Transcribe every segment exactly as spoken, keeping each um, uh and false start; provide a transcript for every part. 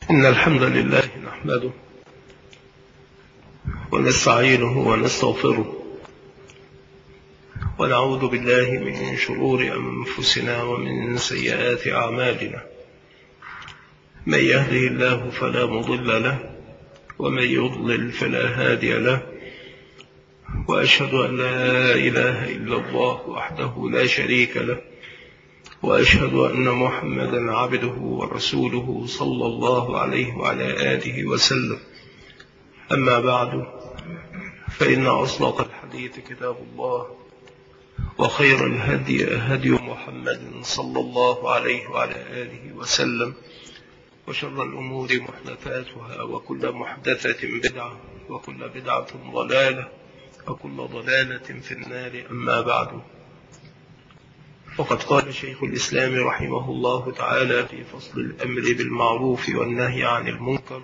إن الحمد لله نحمده ونستعينه ونستغفره ونعوذ بالله من شرور أنفسنا ومن سيئات أعمالنا. من يهده الله فلا مضل له ومن يضلل فلا هادي له، وأشهد أن لا إله إلا الله وحده لا شريك له، وأشهد أن محمدا عبده ورسوله صلى الله عليه وعلى آله وسلم. أما بعد، فإن أصدق الحديث كتاب الله، وخير الهدي هدي محمد صلى الله عليه وعلى آله وسلم، وشر الأمور محدثاتها، وكل محدثة بدعة، وكل بدعة ضلالة، وكل ضلالة في النار. أما بعد، وقد قال شيخ الإسلام رحمه الله تعالى في فصل الأمر بالمعروف والنهي عن المنكر،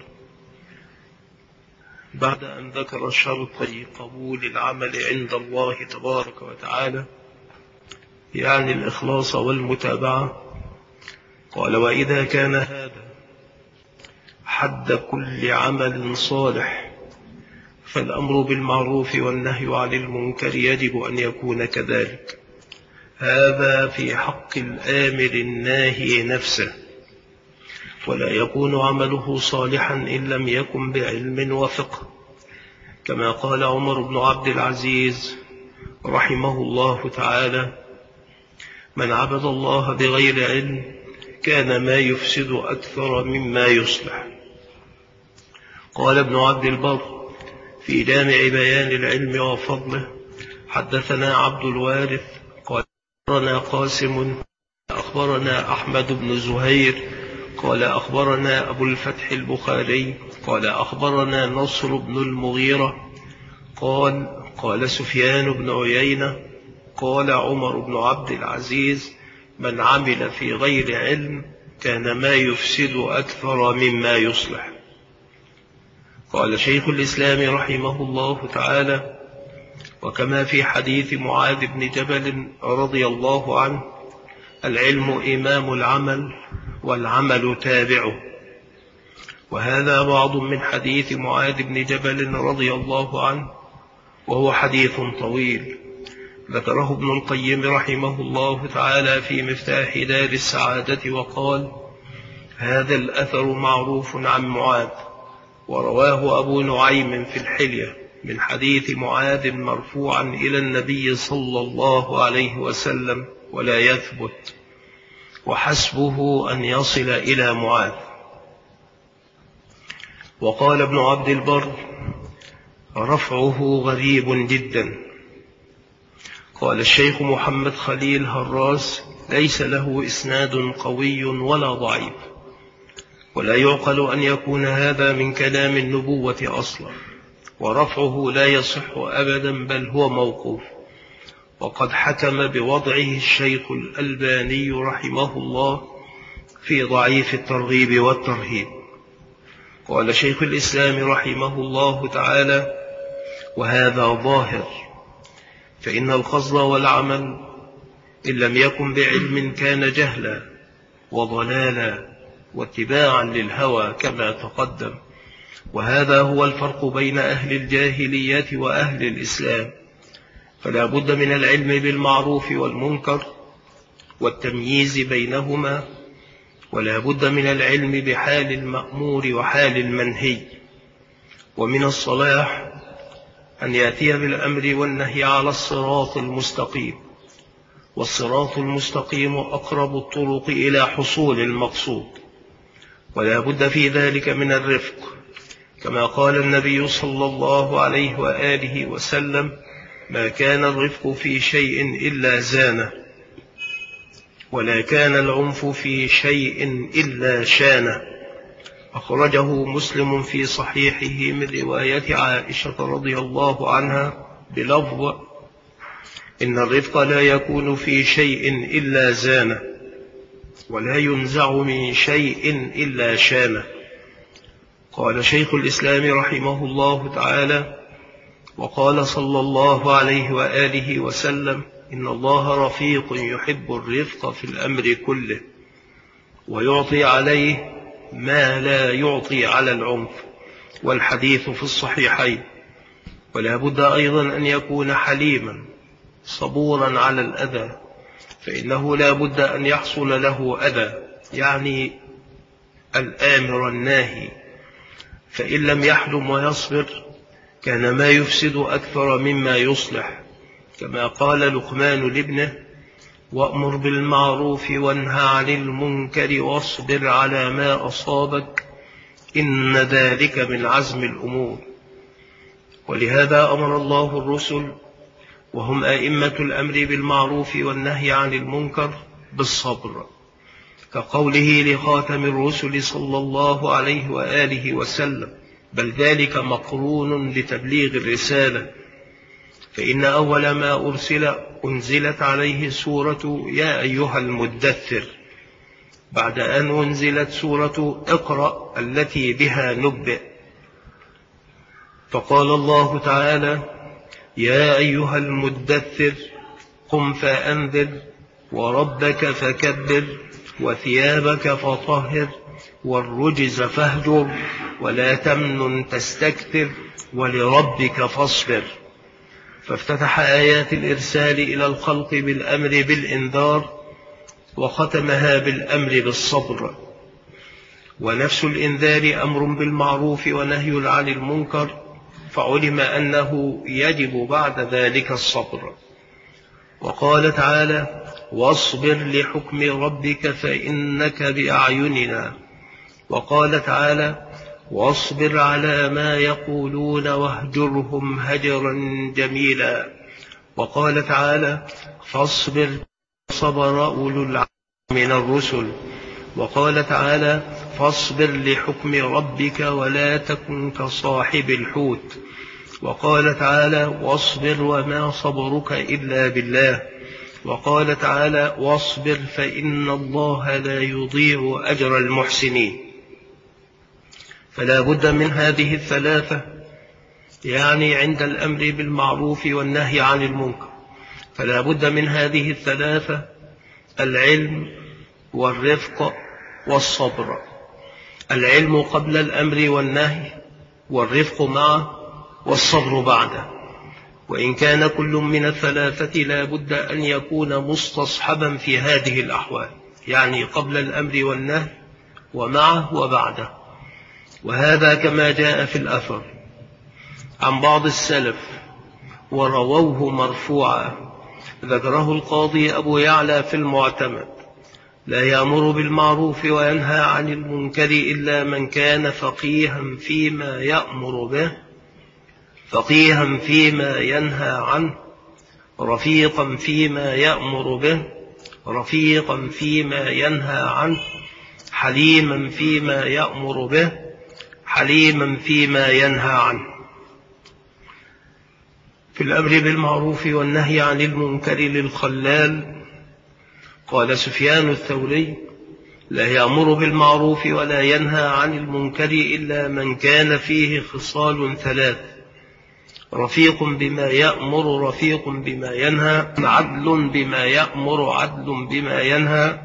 بعد أن ذكر شرطي قبول العمل عند الله تبارك وتعالى، يعني الإخلاص والمتابعة، قال: وإذا كان هذا حد كل عمل صالح، فالأمر بالمعروف والنهي عن المنكر يجب أن يكون كذلك. هذا في حق الآمر الناهي نفسه، ولا يكون عمله صالحا إن لم يكن بعلم وفقه، كما قال عمر بن عبد العزيز رحمه الله تعالى: من عبد الله بغير علم كان ما يفسد أكثر مما يصلح. قال ابن عبد البر في جامع بيان العلم وفضله: حدثنا عبد الوارث قال أخبرنا قاسم أخبرنا أحمد بن زهير قال أخبرنا أبو الفتح البخاري قال أخبرنا نصر بن المغيرة قال قال سفيان بن عيينة قال عمر بن عبد العزيز: من عمل في غير علم كان ما يفسد أكثر مما يصلح. قال شيخ الإسلام رحمه الله تعالى: وكما في حديث معاذ بن جبل رضي الله عنه: العلم إمام العمل والعمل تابعه. وهذا بعض من حديث معاذ بن جبل رضي الله عنه، وهو حديث طويل ذكره ابن القيم رحمه الله تعالى في مفتاح دار السعادة، وقال: هذا الأثر معروف عن معاذ، ورواه أبو نعيم في الحلية من حديث معاذ مرفوعا إلى النبي صلى الله عليه وسلم، ولا يثبت، وحسبه أن يصل إلى معاذ. وقال ابن عبد البر: رفعه غريب جدا. قال الشيخ محمد خليل هراس: ليس له إسناد قوي ولا ضعيف، ولا يعقل أن يكون هذا من كلام النبوة أصلا، ورفعه لا يصح أبدا، بل هو موقوف. وقد حكم بوضعه الشيخ الألباني رحمه الله في ضعيف الترغيب والترهيب. قال شيخ الإسلام رحمه الله تعالى: وهذا ظاهر، فإن القصد والعمل إن لم يكن بعلم كان جهلا وضلالا واتباعا للهوى كما تقدم. وهذا هو الفرق بين أهل الجاهلية وأهل الإسلام، فلا بد من العلم بالمعروف والمنكر والتمييز بينهما، ولا بد من العلم بحال المأمور وحال المنهي. ومن الصلاح أن يأتي بالأمر والنهي على الصراط المستقيم، والصراط المستقيم أقرب الطرق إلى حصول المقصود، ولا بد في ذلك من الرفق، كما قال النبي صلى الله عليه وآله وسلم: ما كان الرفق في شيء إلا زانه، ولا كان العنف في شيء إلا شانه. أخرجه مسلم في صحيحه من رواية عائشة رضي الله عنها بلفظ: إن الرفق لا يكون في شيء إلا زانه، ولا ينزع من شيء إلا شانه. قال شيخ الإسلام رحمه الله تعالى: وقال صلى الله عليه وآله وسلم: إن الله رفيق يحب الرفق في الأمر كله، ويعطي عليه ما لا يعطي على العنف، والحديث في الصحيحين. ولا بد أيضا أن يكون حليما صبورا على الأذى، فإنه لا بد أن يحصل له أذى، يعني الآمر الناهي، فإن لم يحلم ويصبر كان ما يفسد أكثر مما يصلح، كما قال لقمان لابنه: وأمر بالمعروف وانهى عن المنكر واصبر على ما أصابك إن ذلك من عزم الأمور. ولهذا أمر الله الرسل وهم أئمة الأمر بالمعروف والنهي عن المنكر بالصبر، كقوله لخاتم الرسل صلى الله عليه وآله وسلم: بل ذلك مقرون بتبليغ الرسالة، فإن أول ما أرسل أنزلت عليه سورة يا أيها المدثر، بعد أن أنزلت سورة اقرأ التي بها نبئ. فقال الله تعالى: يا أيها المدثر قم فأنذر وربك فكبر وثيابك فطهر والرجز فاهجر ولا تمنن تستكثر ولربك فاصبر. فافتتح آيات الإرسال إلى الخلق بالأمر بالإنذار، وختمها بالأمر بالصبر. ونفس الإنذار أمر بالمعروف ونهي عن المنكر، فعلم أنه يجب بعد ذلك الصبر. وقال تعالى: واصبر لحكم ربك فإنك بأعيننا. وقال تعالى: واصبر على ما يقولون واهجرهم هجرا جميلا. وقال تعالى: فاصبر صبر أولو العزم من الرسل. وقال تعالى: فاصبر لحكم ربك ولا تكن كصاحب الحوت. وقال تعالى: واصبر وما صبرك إلا بالله. وقال تعالى: واصبر فإن الله لا يضيع أجر المحسنين. فلا بد من هذه الثلاثة، يعني عند الأمر بالمعروف والنهي عن المنكر فلا بد من هذه الثلاثة: العلم والرفق والصبر. العلم قبل الأمر والنهي، والرفق معه، والصبر بعده. وإن كان كل من الثلاثة لا بد أن يكون مستصحبا في هذه الأحوال، يعني قبل الأمر والنهي ومعه وبعده. وهذا كما جاء في الأثر عن بعض السلف ورووه مرفوعا، ذكره القاضي أبو يعلى في المعتمد: لا يأمر بالمعروف وينهى عن المنكر إلا من كان فقيها فيما يأمر به، فقيها فيما ينهى عنه، رفيقا فيما يأمر به، رفيقا فيما ينهى عنه، حليما فيما يأمر به، حليما فيما ينهى عنه. في الأمر بالمعروف والنهي عن المنكر للخلال قال سفيان الثوري: لا يأمر بالمعروف ولا ينهى عن المنكر إلا من كان فيه خصال ثلاث: رفيق بما يأمر، رفيق بما ينهى، عدل بما يأمر، عدل بما ينهى،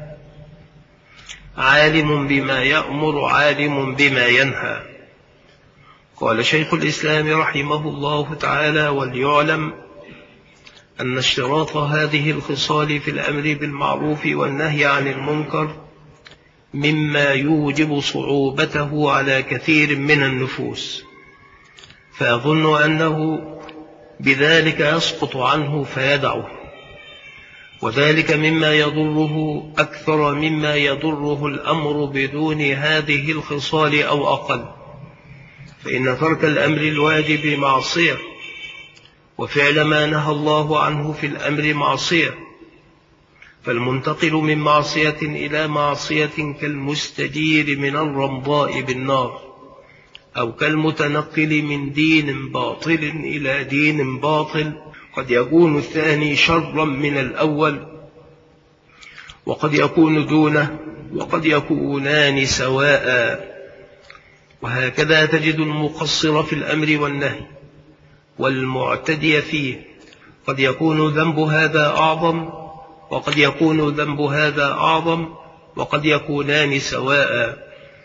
عالم بما يأمر، عالم بما ينهى. قال شيخ الإسلام رحمه الله تعالى: وليعلم أن اشتراط هذه الخصال في الأمر بالمعروف والنهي عن المنكر مما يوجب صعوبته على كثير من النفوس، فيظن أنه بذلك يسقط عنه فيدعه، وذلك مما يضره أكثر مما يضره الأمر بدون هذه الخصال أو أقل. فإن ترك الأمر الواجب معصية، وفعل ما نهى الله عنه في الأمر معصية، فالمنتقل من معصية إلى معصية كالمستجير من الرمضاء بالنار، أو كالمتنقل من دين باطل إلى دين باطل، قد يكون الثاني شرا من الأول، وقد يكون دونه، وقد يكونان سواء. وهكذا تجد المقصر في الأمر والنهي والمعتدي فيه، قد يكون ذنب هذا أعظم، وقد يكون ذنب هذا أعظم، وقد يكونان سواء.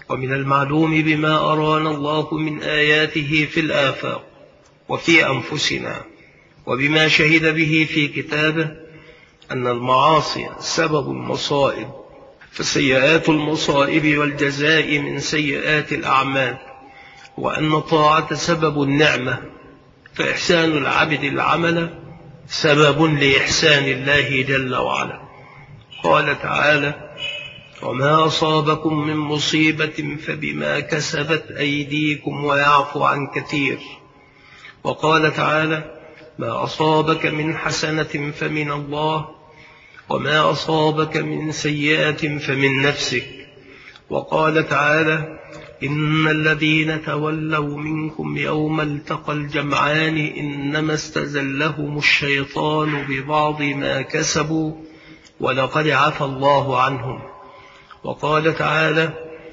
ومن المعلوم بما أرانا الله من آياته في الآفاق وفي أنفسنا وبما شهد به في كتابه أن المعاصي سبب المصائب، فسيئات المصائب والجزاء من سيئات الأعمال، وأن الطاعة سبب النعمة، فإحسان العبد العمل سبب لإحسان الله جل وعلا. قال تعالى: وما أصابكم من مصيبة فبما كسبت أيديكم ويعفو عن كثير. وقال تعالى: ما أصابك من حسنة فمن الله وما أصابك من سيئة فمن نفسك. وقال تعالى: إن الذين تولوا منكم يوم التقى الجمعان إنما استزلهم الشيطان ببعض ما كسبوا ولقد عفى الله عنهم. وقال تعالى: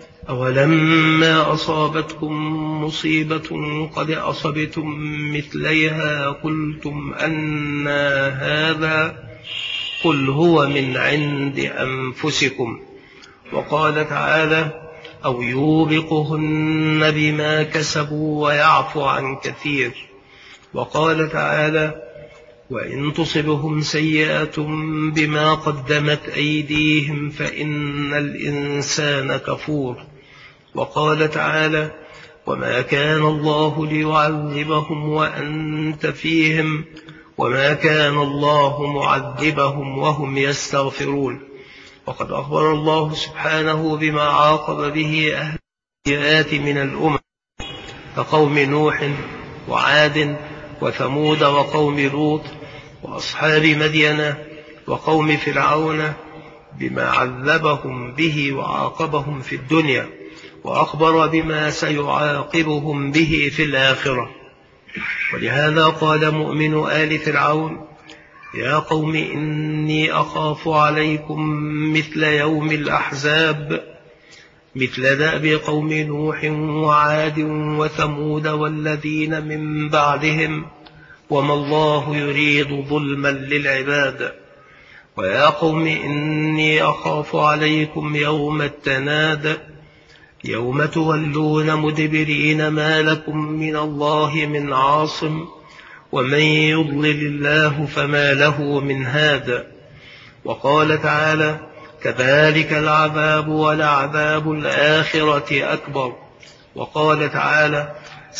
أولما أصابتكم مصيبة قد أصبتم مثليها قلتم أنى هذا قل هو من عند أنفسكم. وقال تعالى: أو يوبقهن بما كسبوا ويعفو عن كثير. وقال تعالى: وإن تصبهم سيئة بما قدمت أيديهم فإن الإنسان كفور. وقال تعالى: وما كان الله ليعذبهم وأنت فيهم وما كان الله معذبهم وهم يستغفرون. وقد أخبر الله سبحانه بما عاقب به أهل السيئات من الأمم كقوم نوح وعاد وثمود وقوم لوط وأصحاب مدين وقوم فرعون بما عذبهم به وعاقبهم في الدنيا، وأخبر بما سيعاقبهم به في الآخرة. ولهذا قال مؤمن آل فرعون: يا قوم إني أخاف عليكم مثل يوم الأحزاب، مثل دأب قوم نوح وعاد وثمود والذين من بعدهم وما الله يريد ظلما للعباد. ويا قوم إني أخاف عليكم يوم التناد، يوم تولون مدبرين ما لكم من الله من عاصم ومن يضلل الله فما له من هاد. وقال تعالى: كذلك العذاب ولعذاب الآخرة أكبر. وقال تعالى: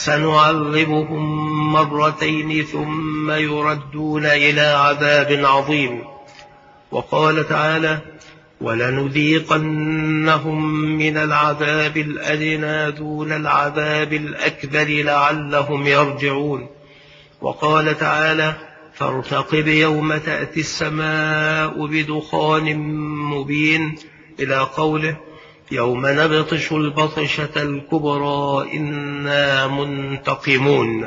سنعذبهم مرتين ثم يردون إلى عذاب عظيم. وقال تعالى: ولنذيقنهم من العذاب الأدنى دون العذاب الأكبر لعلهم يرجعون. وقال تعالى: فارتقب يوم تأتي السماء بدخان مبين إلى قوله: يوم نبطش البطشة الكبرى إنا منتقمون.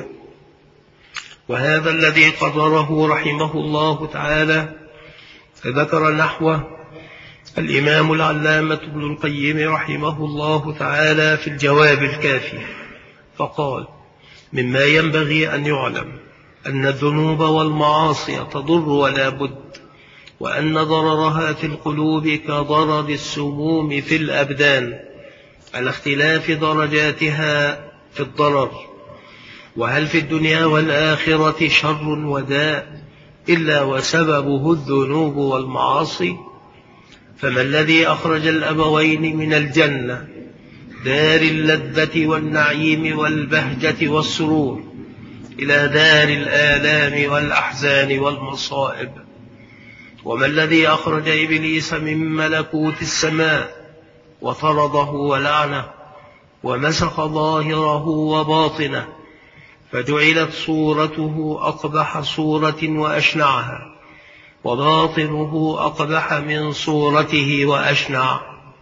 وهذا الذي قدره رحمه الله تعالى ذكر نحوه الإمام العلامة ابن القيم رحمه الله تعالى في الجواب الكافي، فقال: مما ينبغي أن يعلم أن الذنوب والمعاصي تضر ولا بد، وأن ضررها في القلوب كضرر السموم في الأبدان على اختلاف درجاتها في الضرر. وهل في الدنيا والآخرة شر وداء إلا وسببه الذنوب والمعاصي؟ فما الذي أخرج الأبوين من الجنة دار اللذة والنعيم والبهجة والسرور إلى دار الآلام والأحزان والمصائب؟ وما الذي أخرج إبليس من ملكوت السماء وطرده ولعنه ومسخ ظاهره وباطنه فجعلت صورته أقبح صورة وأشنعها، وباطنه أقبح من صورته وأشنع،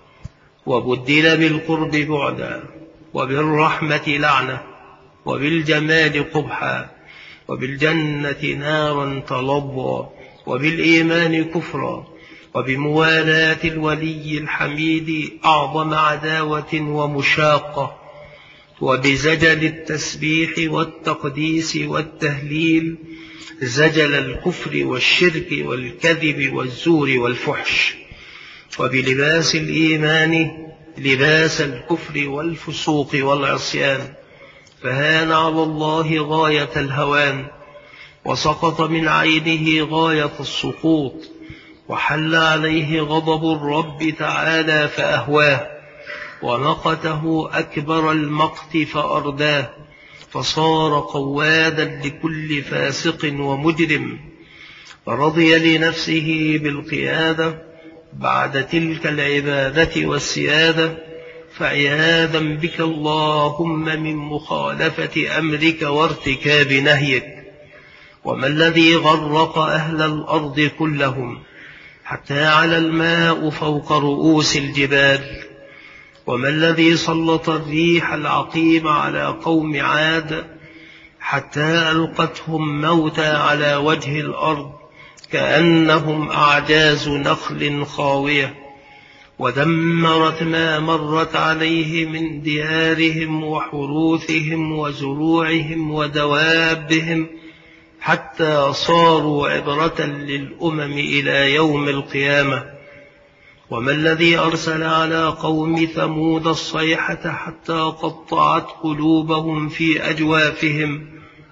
وبدل بالقرب بعدا وبالرحمة لعنة وبالجمال قبحا وبالجنة نارا تلظى وبالإيمان كفرا وبموالاة الولي الحميد أعظم عداوة ومشاقة وبزجل التسبيح والتقديس والتهليل زجل الكفر والشرك والكذب والزور والفحش وبلباس الإيمان لباس الكفر والفسوق والعصيان، فهان على الله غاية الهوان، وسقط من عينه غاية السقوط، وحل عليه غضب الرب تعالى فأهواه، ومقته أكبر المقت فأرداه، فصار قوادا لكل فاسق ومجرم، فرضي لنفسه بالقيادة بعد تلك العبادة والسيادة. فعياذا بك اللهم من مخالفة أمرك وارتكاب نهيك. وما الذي غرق أهل الأرض كلهم حتى على الماء فوق رؤوس الجبال؟ وما الذي سلط الريح العقيم على قوم عاد حتى ألقتهم موتى على وجه الأرض كأنهم أعجاز نخل خاوية، ودمرت ما مرت عليه من ديارهم وحروثهم وزروعهم ودوابهم، حتى صاروا عبرة للأمم إلى يوم القيامة؟ وما الذي أرسل على قوم ثمود الصيحة حتى قطعت قلوبهم في أجوافهم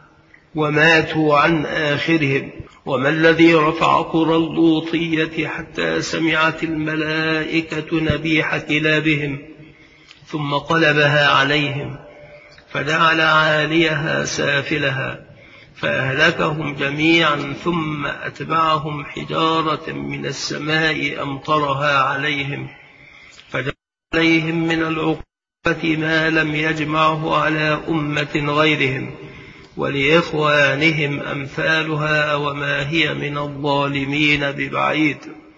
وماتوا عن آخرهم؟ وما الذي رفع قرى اللوطية حتى سمعت الملائكة نبيح كلابهم ثم قلبها عليهم فجعل عاليها سافلها فأهلكهم جميعا، ثم أتبعهم حجارة من السماء أمطرها عليهم فجعل عليهم من العقوبة ما لم يجمعه على أمة غيرهم، ولإخوانهم أمثالها، وما هي من الظالمين ببعيد.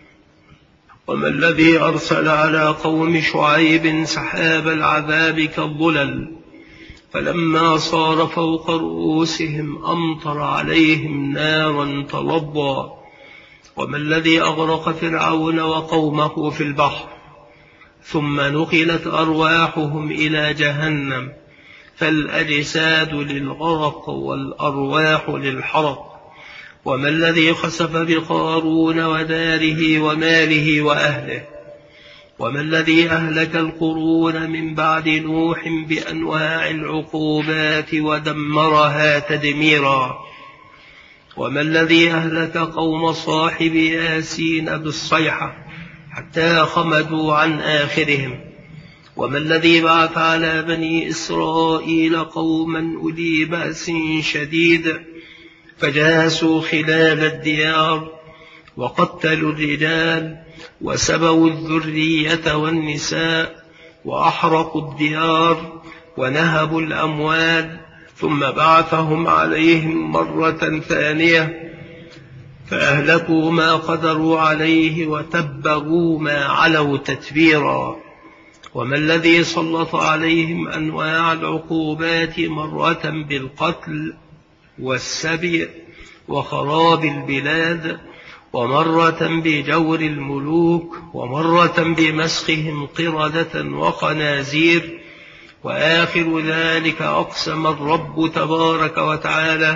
وما الذي أرسل على قوم شعيب سحاب العذاب كالظلل فلما صار فوق رؤوسهم أمطر عليهم نارا تلظى؟ وما الذي أغرق فرعون وقومه في البحر ثم نقلت أرواحهم إلى جهنم، فالأجساد للغرق والأرواح للحرق؟ وما الذي خسف بقارون وداره وماله وأهله؟ وما الذي أهلك القرون من بعد نوح بأنواع العقوبات ودمرها تدميرا؟ وما الذي أهلك قوم صاحب ياسين بالصيحة حتى خمدوا عن آخرهم؟ وما الذي بعث على بني إسرائيل قوما أولي بأس شديد فجاسوا خلال الديار وقتلوا الرجال وسبوا الذرية والنساء وأحرقوا الديار ونهبوا الأموال، ثم بعثهم عليهم مرة ثانية فأهلكوا ما قدروا عليه وتبروا ما علوا تتبيرا؟ وما الذي سلط عليهم أنواع العقوبات مرة بالقتل والسبي وخراب البلاد، ومرة بجور الملوك، ومرة بمسخهم قردة وخنازير، وآخر ذلك أقسم الرب تبارك وتعالى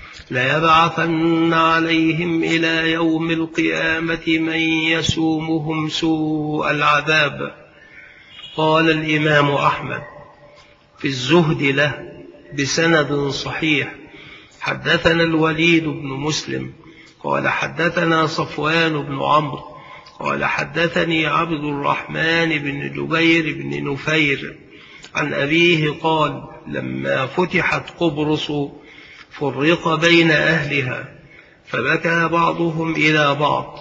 ليبعثن عليهم إلى يوم القيامة من يسومهم سوء العذاب. قال الإمام أحمد في الزهد له بسند صحيح: حدثنا الوليد بن مسلم قال حدثنا صفوان بن عمرو قال حدثني عبد الرحمن بن جبير بن نفير عن أبيه قال: لما فتحت قبرص فرق بين أهلها فبكى بعضهم إلى بعض،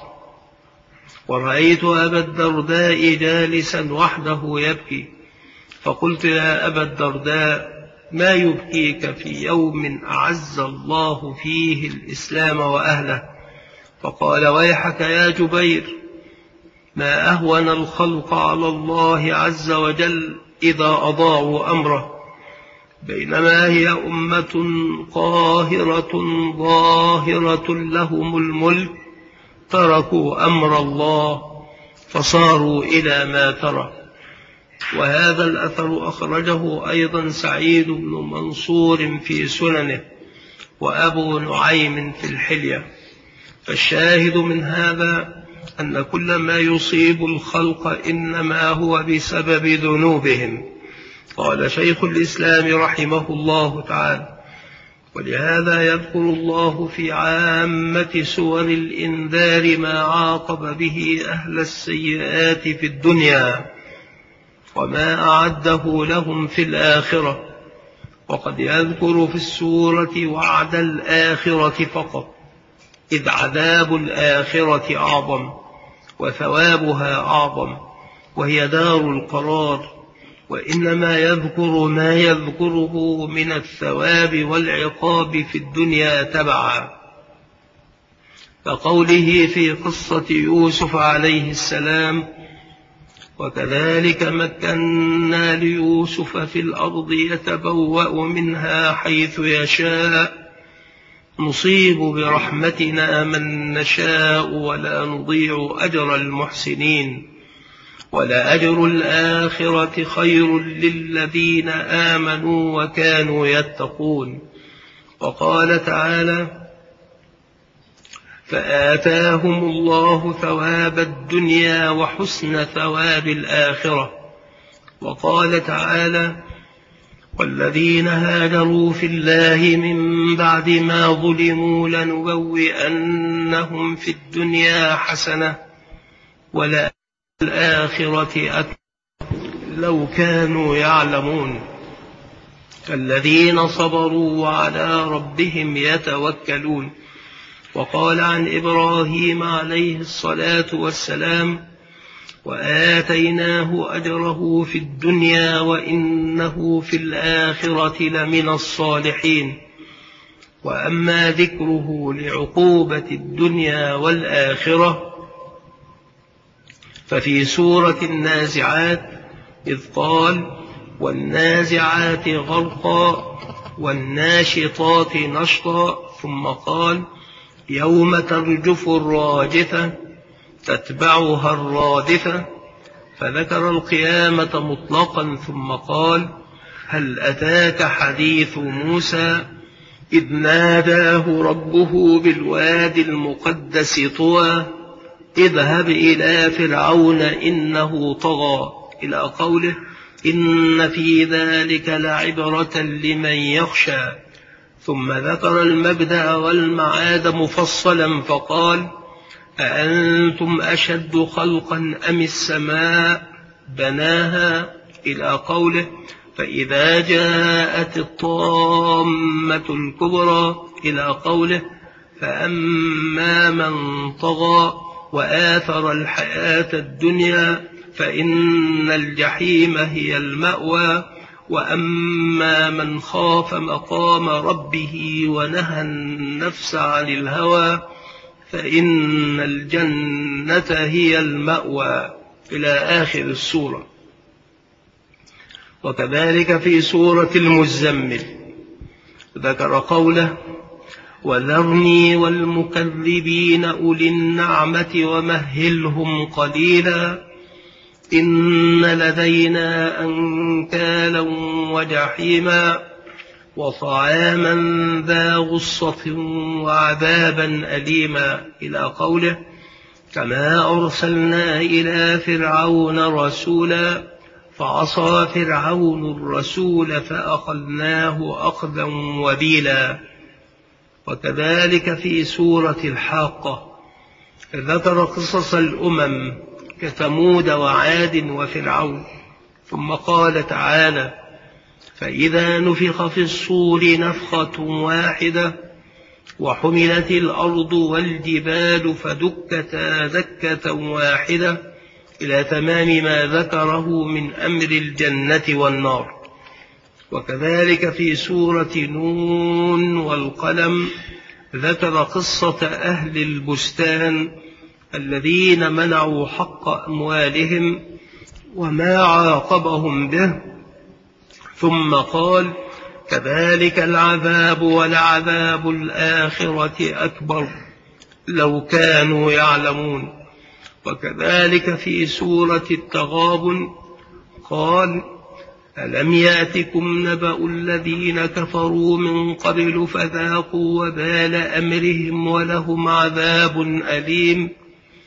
ورأيت أبا الدرداء جالسا وحده يبكي، فقلت يا أبا الدرداء ما يبكيك في يوم أعز الله فيه الإسلام وأهله؟ فقال: ويحك يا جبير، ما أهون الخلق على الله عز وجل إذا أضاعوا أمره، بينما هي أمة قاهرة ظاهرة لهم الملك تركوا أمر الله فصاروا إلى ما ترى. وهذا الأثر أخرجه أيضا سعيد بن منصور في سننه وأبو نعيم في الحلية. فالشاهد من هذا أن كل ما يصيب الخلق إنما هو بسبب ذنوبهم. قال شيخ الإسلام رحمه الله تعالى: ولهذا يذكر الله في عامة سور الإنذار ما عاقب به أهل السيئات في الدنيا وما أعده لهم في الآخرة، وقد يذكر في السورة وعد الآخرة فقط، إذ عذاب الآخرة أعظم وثوابها أعظم وهي دار القرار، وإنما يذكر ما يذكره من الثواب والعقاب في الدنيا تبعا، كقوله في قصة يوسف عليه السلام: وكذلك مكنا ليوسف في الأرض يتبوأ منها حيث يشاء نصيب برحمتنا من نشاء ولا نضيع أجر المحسنين ولأجر الآخرة خير للذين آمنوا وكانوا يتقون. وقال تعالى: فآتاهم الله ثواب الدنيا وحسن ثواب الآخرة. وقال تعالى: والذين هاجروا في الله من بعد ما ظلموا لنبوئنهم في الدنيا حسنة وللآخرة أكبر لو كانوا يعلمون. الذين صبروا وعلى ربهم يتوكلون. وقال عن إبراهيم عليه الصلاة والسلام: وآتيناه أجره في الدنيا وإنه في الآخرة لمن الصالحين. وأما ذكره لعقوبة الدنيا والآخرة ففي سورة النازعات، إذ قال: والنازعات غرقا والناشطات نشطا، ثم قال: يوم ترجف الراجفة تتبعها الرادفة، فذكر القيامة مطلقا ثم قال: هل أتاك حديث موسى إذ ناداه ربه بالوادي المقدس طوى اذهب إلى فرعون إنه طغى، إلى قوله: إن في ذلك لعبرة لمن يخشى. ثم ذكر المبدأ والمعاد مفصلا فقال: أأنتم أشد خلقا أم السماء بناها، إلى قوله: فإذا جاءت الطامة الكبرى، إلى قوله: فأما من طغى وآثر الحياة الدنيا فإن الجحيم هي المأوى، وأما من خاف مقام ربه ونهى النفس عن الهوى فإن الجنة هي المأوى، إلى آخر السورة. وكذلك في سورة المزمل ذكر قوله: وذرني والمكذبين أولي النعمة ومهلهم قليلا إن لدينا أنكالا وجحيما وطعاما ذا غصة وعذابا أليما، إلى قوله: كما أرسلنا إلى فرعون رسولا فعصى فرعون الرسول فأخذناه أخذا وبيلا. وكذلك في سورة الحاقة ذكر قصص الأمم كثمود وعاد وفرعون، ثم قال تعالى: فإذا نفخ في الصور نفخة واحدة وحملت الأرض والجبال فدكتا دكة واحدة، إلى تمام ما ذكره من أمر الجنة والنار. وكذلك في سورة نون والقلم ذكر قصة أهل البستان الذين منعوا حق أموالهم وما عاقبهم به، ثم قال: كذلك العذاب ولعذاب الآخرة أكبر لو كانوا يعلمون. وكذلك في سورة التغابن قال: ألم يأتكم نبأ الذين كفروا من قبل فذاقوا وبال أمرهم ولهم عذاب أليم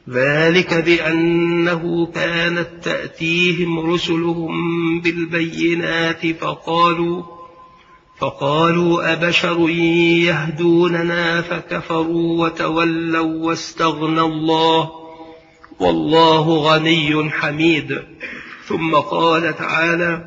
ذلك بأنه كانت تأتيهم رسلهم بالبينات فقالوا فقالوا أبشر يهدوننا فكفروا وتولوا واستغنى الله والله غني حميد. ثم قال تعالى: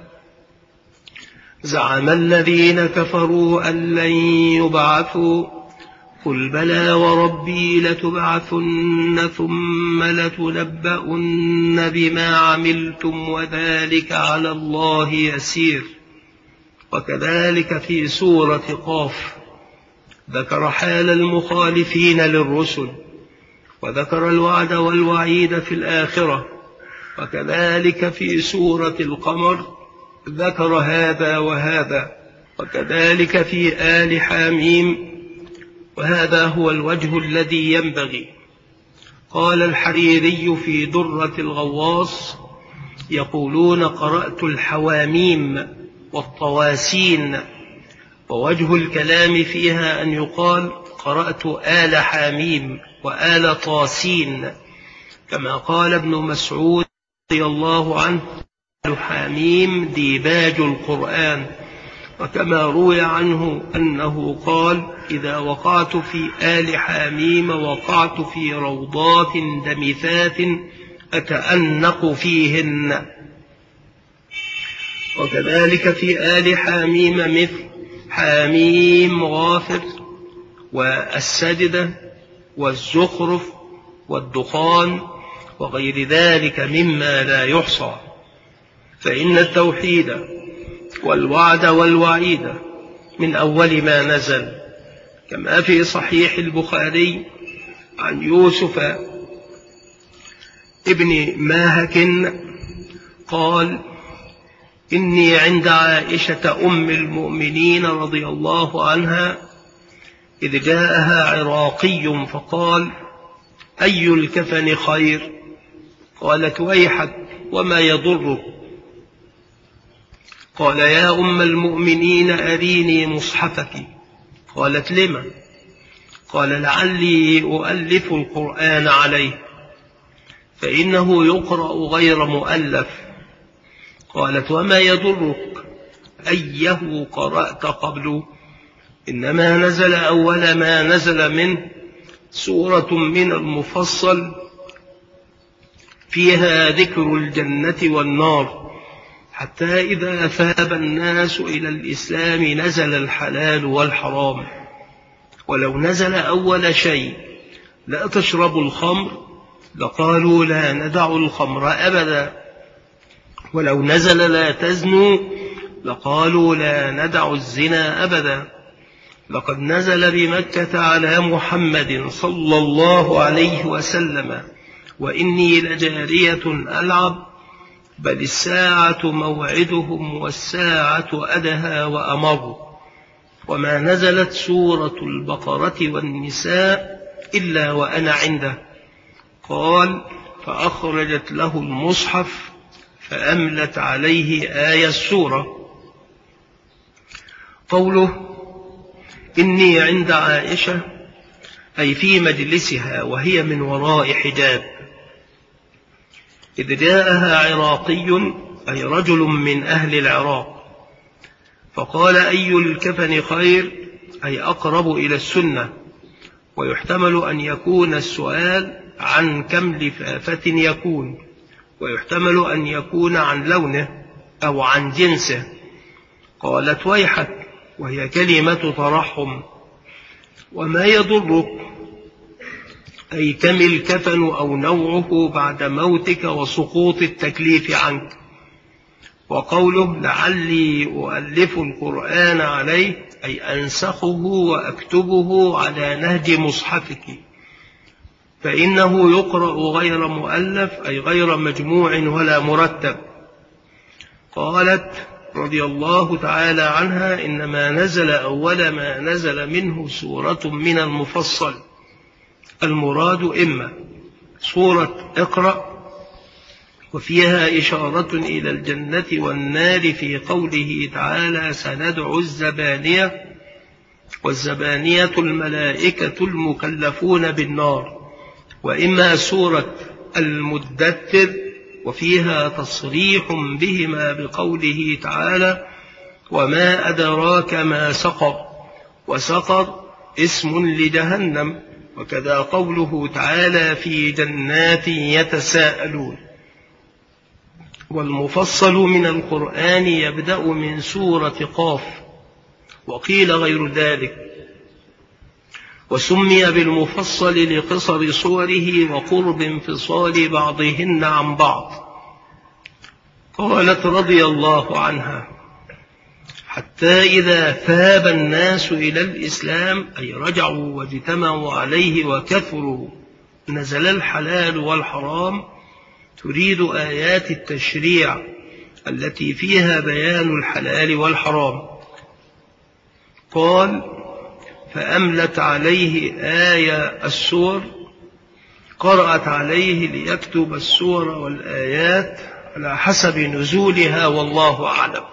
زعم الذين كفروا أن لن يبعثوا قل بلى وربي لتبعثن ثم لتنبؤن بما عملتم وذلك على الله يسير. وكذلك في سورة قاف ذكر حال المخالفين للرسل وذكر الوعد والوعيد في الآخرة. وكذلك في سورة القمر ذكر هذا وهذا. وكذلك في آل حاميم. وهذا هو الوجه الذي ينبغي. قال الحريري في درة الغواص: يقولون قرأت الحواميم والطواسين، ووجه الكلام فيها أن يقال قرأت آل حاميم وآل طاسين، كما قال ابن مسعود رضي الله عنه: آل حاميم ديباج القرآن. وكما روي عنه أنه قال: إذا وقعت في آل حاميم وقعت في روضات دمثات أتأنق فيهن. وكذلك في آل حاميم مثل حاميم غافر والسجدة والزخرف والدخان وغير ذلك مما لا يحصى. فإن التوحيد والوعد والوعيد من أول ما نزل، كما في صحيح البخاري عن يوسف ابن ماهك قال: إني عند عائشة أم المؤمنين رضي الله عنها إذ جاءها عراقي فقال: أي الكفن خير؟ قالت: ويحك وما يضرك؟ قال: يا أم المؤمنين أريني مصحفك. قالت: لما؟ قال: لعلي أؤلف القرآن عليه فإنه يقرأ غير مؤلف. قالت: وما يضرك؟ أيه قرأت قبل؟ إنما نزل أول ما نزل منه سورة من المفصل فيها ذكر الجنة والنار، حتى إذا ثاب الناس إلى الإسلام نزل الحلال والحرام. ولو نزل أول شيء لا تشربوا الخمر لقالوا لا ندع الخمر أبدا، ولو نزل لا تزنوا لقالوا لا ندع الزنا أبدا. لقد نزل بمكة على محمد صلى الله عليه وسلم: وإني لجارية ألعب بل الساعة موعدهم والساعة أدهى وأمر. وما نزلت سورة البقرة والنساء إلا وأنا عنده. قال: فأخرجت له المصحف فأملت عليه آية السورة. قوله إني عند عائشة أي في مجلسها وهي من وراء حجاب. إذ جاءها عراقي أي رجل من أهل العراق فقال: أي الكفن خير؟ أي أقرب إلى السنة. ويحتمل أن يكون السؤال عن كم لفافة يكون، ويحتمل أن يكون عن لونه أو عن جنسه. قالت: ويحك، وهي كلمة ترحم. وما يضرك أي كم الكفن أو نوعه بعد موتك وسقوط التكليف عنك. وقوله لعلي أؤلف القرآن عليه أي أنسخه وأكتبه على نهج مصحفك، فإنه يقرأ غير مؤلف أي غير مجموع ولا مرتب. قالت رضي الله تعالى عنها: إنما نزل أول ما نزل منه سورة من المفصل. المراد إما سورة اقرأ وفيها إشارة إلى الجنة والنار في قوله تعالى: سندعو الزبانية، والزبانية الملائكة المكلفون بالنار، وإما سورة المدثر وفيها تصريح بهما بقوله تعالى وما أدراك ما سقر، وسقر اسم لجهنم، وكذا قوله تعالى في جنات يتساءلون. والمفصل من القرآن يبدأ من سورة قاف، وقيل غير ذلك، وسمي بالمفصل لقصر صوره وقرب انفصال بعضهن عن بعض. قالت رضي الله عنها حتى إذا ثاب الناس إلى الإسلام أي رجعوا واجتمعوا عليه وكثروا نزل الحلال والحرام تريد آيات التشريع التي فيها بيان الحلال والحرام. قال فأملت عليه آية السور، قرأت عليه ليكتب السور والآيات على حسب نزولها والله أعلم.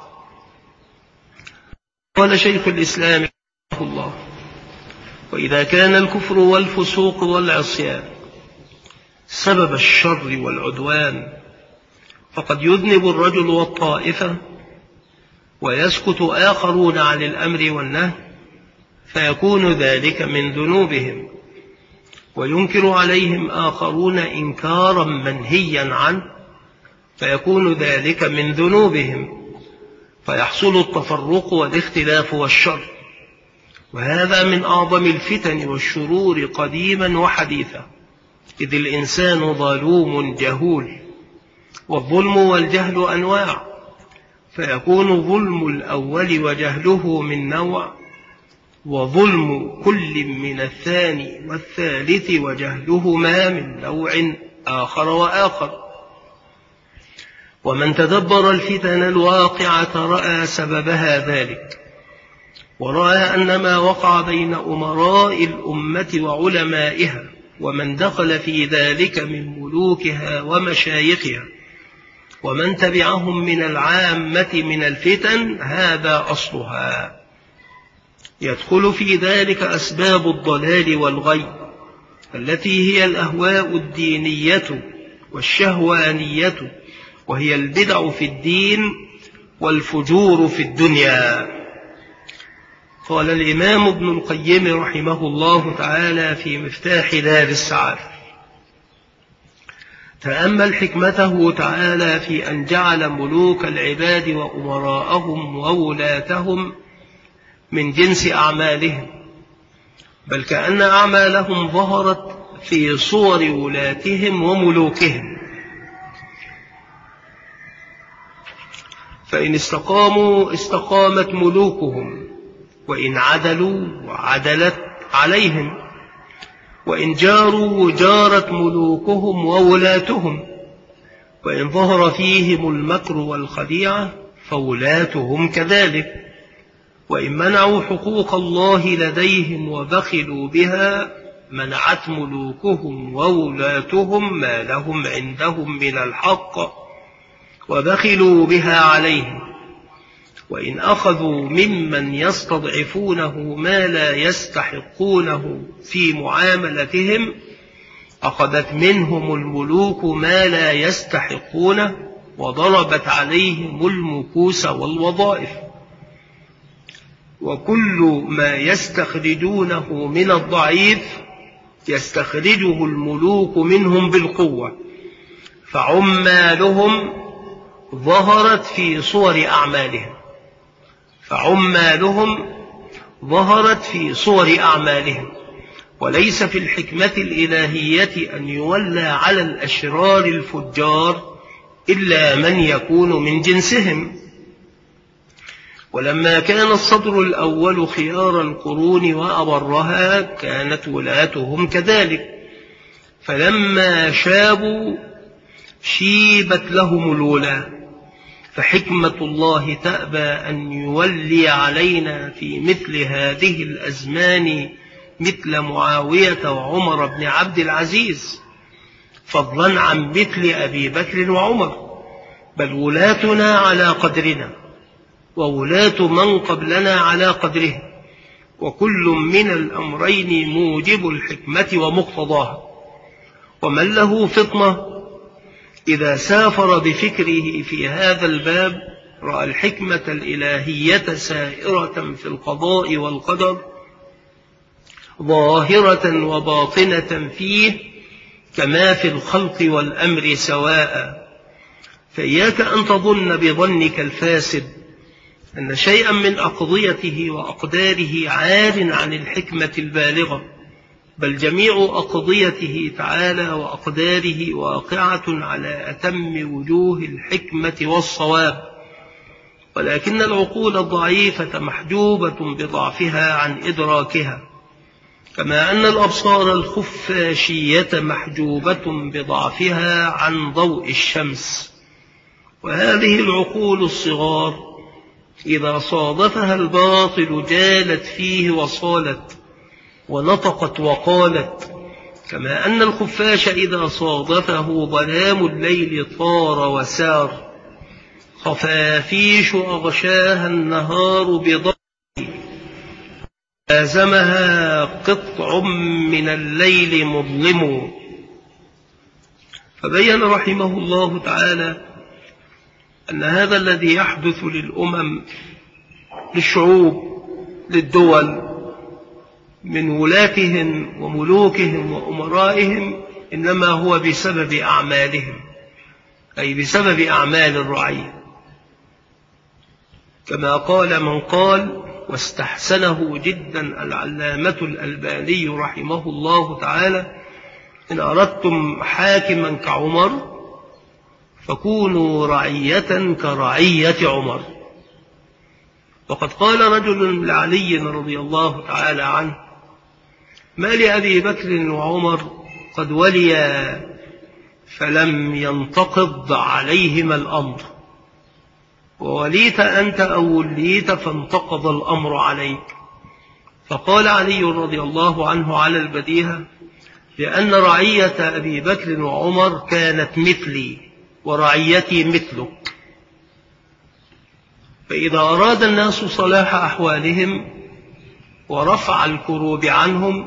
قال شيخ الإسلام رحمه الله وإذا كان الكفر والفسوق والعصيان سبب الشر والعدوان فقد يذنب الرجل والطائفة ويسكت آخرون عن الأمر والنهي فيكون ذلك من ذنوبهم، وينكر عليهم آخرون إنكارا منهيا عنه فيكون ذلك من ذنوبهم، فيحصل التفرق والاختلاف والشر، وهذا من أعظم الفتن والشرور قديما وحديثا، إذ الإنسان ظلوم جهول، والظلم والجهل أنواع، فيكون ظلم الأول وجهله من نوع، وظلم كل من الثاني والثالث وجهلهما من نوع آخر وآخر. ومن تدبر الفتن الواقعة رأى سببها ذلك، ورأى أن ما وقع بين أمراء الأمة وعلمائها ومن دخل في ذلك من ملوكها ومشايخها ومن تبعهم من العامة من الفتن هذا أصلها. يدخل في ذلك أسباب الضلال والغي التي هي الأهواء الدينية والشهوانية، وهي البدع في الدين والفجور في الدنيا. قال الإمام ابن القيم رحمه الله تعالى في مفتاح دار السعادة تأمل حكمته تعالى في أن جعل ملوك العباد وأمراءهم وولاتهم من جنس أعمالهم، بل كأن أعمالهم ظهرت في صور ولاتهم وملوكهم، فإن استقاموا استقامت ملوكهم، وإن عدلوا وعدلت عليهم، وإن جاروا جارت ملوكهم وولاتهم، وإن ظهر فيهم المكر والخديعة فولاتهم كذلك، وإن منعوا حقوق الله لديهم وبخلوا بها منعت ملوكهم وولاتهم ما لهم عندهم من الحق وبخلوا بها عليهم، وإن أخذوا ممن يستضعفونه ما لا يستحقونه في معاملتهم أخذت منهم الملوك ما لا يستحقونه وضربت عليهم المكوس والوظائف، وكل ما يستخرجونه من الضعيف يستخرجه الملوك منهم بالقوة، فعمالهم ظهرت في صور أعمالهم فعمالهم ظهرت في صور أعمالهم وليس في الحكمة الإلهية أن يولى على الأشرار الفجار إلا من يكون من جنسهم. ولما كان الصدر الأول خيار القرون وأبرها كانت ولاتهم كذلك، فلما شابوا شيبت لهم الولاة، فحكمة الله تأبى أن يولي علينا في مثل هذه الأزمان مثل معاوية وعمر بن عبد العزيز، فضلا عن مثل أبي بكر وعمر، بل ولاتنا على قدرنا وولاة من قبلنا على قدره، وكل من الأمرين موجب الحكمة ومقتضاها، ومن له فطنة إذا سافر بفكره في هذا الباب رأى الحكمة الإلهية سائرة في القضاء والقدر ظاهرة وباطنة فيه كما في الخلق والأمر سواء. فإياك أن تظن بظنك الفاسد أن شيئا من أقضيته وأقداره عار عن الحكمة البالغة، بل جميع أقضيته تعالى وأقداره واقعة على أتم وجوه الحكمة والصواب، ولكن العقول الضعيفة محجوبة بضعفها عن إدراكها، كما أن الأبصار الخفاشية محجوبة بضعفها عن ضوء الشمس. وهذه العقول الصغار إذا صادفها الباطل جالت فيه وصالت ونطقت وقالت، كما أن الخفاش إذا صادفه ظلام الليل طار وسار. خفافيش أغشاها النهار بضوء لازمها قطع من الليل مظلم. فبين رحمه الله تعالى أن هذا الذي يحدث للأمم، للشعوب، للدول، من ولاتهم وملوكهم وأمرائهم، إنما هو بسبب أعمالهم، أي بسبب أعمال الرعية، كما قال من قال واستحسنه جدا العلامة الألباني رحمه الله تعالى: إن أردتم حاكما كعمر فكونوا رعية كرعية عمر. وقد قال رجل لعلي رضي الله تعالى عنه: ما لأبي بكر وعمر قد وليا فلم ينتقض عليهما الأمر، ووليت أنت أو وليت فانتقض الأمر عليك. فقال علي رضي الله عنه على البديهة: لأن رعية أبي بكر وعمر كانت مثلي ورعيتي مثلك. فإذا أراد الناس صلاح أحوالهم ورفع الكروب عنهم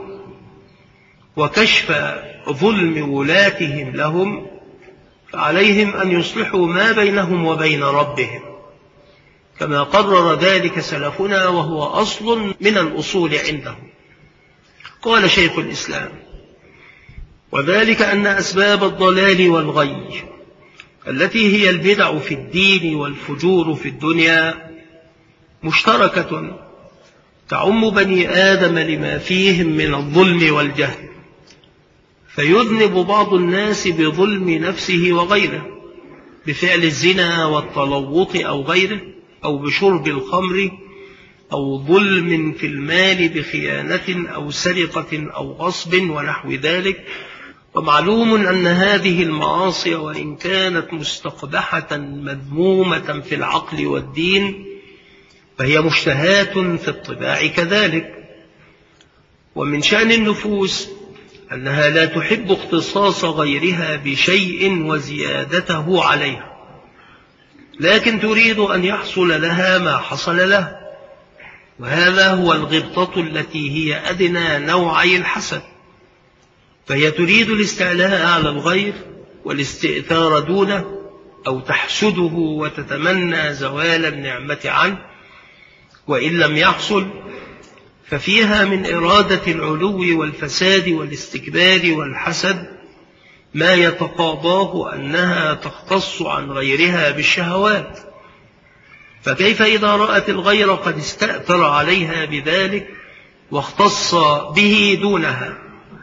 وكشف ظلم ولاتهم لهم، فعليهم أن يصلحوا ما بينهم وبين ربهم، كما قرر ذلك سلفنا وهو أصل من الأصول عندهم. قال شيخ الإسلام: وذلك أن أسباب الضلال والغي التي هي البدع في الدين والفجور في الدنيا مشتركة تعم بني آدم لما فيهم من الظلم والجهل، فيذنب بعض الناس بظلم نفسه وغيره، بفعل الزنا والتلوط أو غيره، أو بشرب الخمر، أو ظلم في المال بخيانة أو سرقة أو غصب ونحو ذلك. ومعلوم أن هذه المعاصي وإن كانت مستقبحة مذمومة في العقل والدين فهي مشتهات في الطباع كذلك. ومن شأن النفوس أنها لا تحب اختصاص غيرها بشيء وزيادته عليها، لكن تريد أن يحصل لها ما حصل له، وهذا هو الغبطة التي هي أدنى نوعي الحسد. فهي تريد الاستعلاء على الغير والاستئثار دونه، أو تحسده وتتمنى زوال النعمة عنه، وإن لم يحصل ففيها من إرادة العلو والفساد والاستكبار والحسد ما يتقاضاه أنها تختص عن غيرها بالشهوات. فكيف إذا رأت الغير قد استأثر عليها بذلك واختص به دونها؟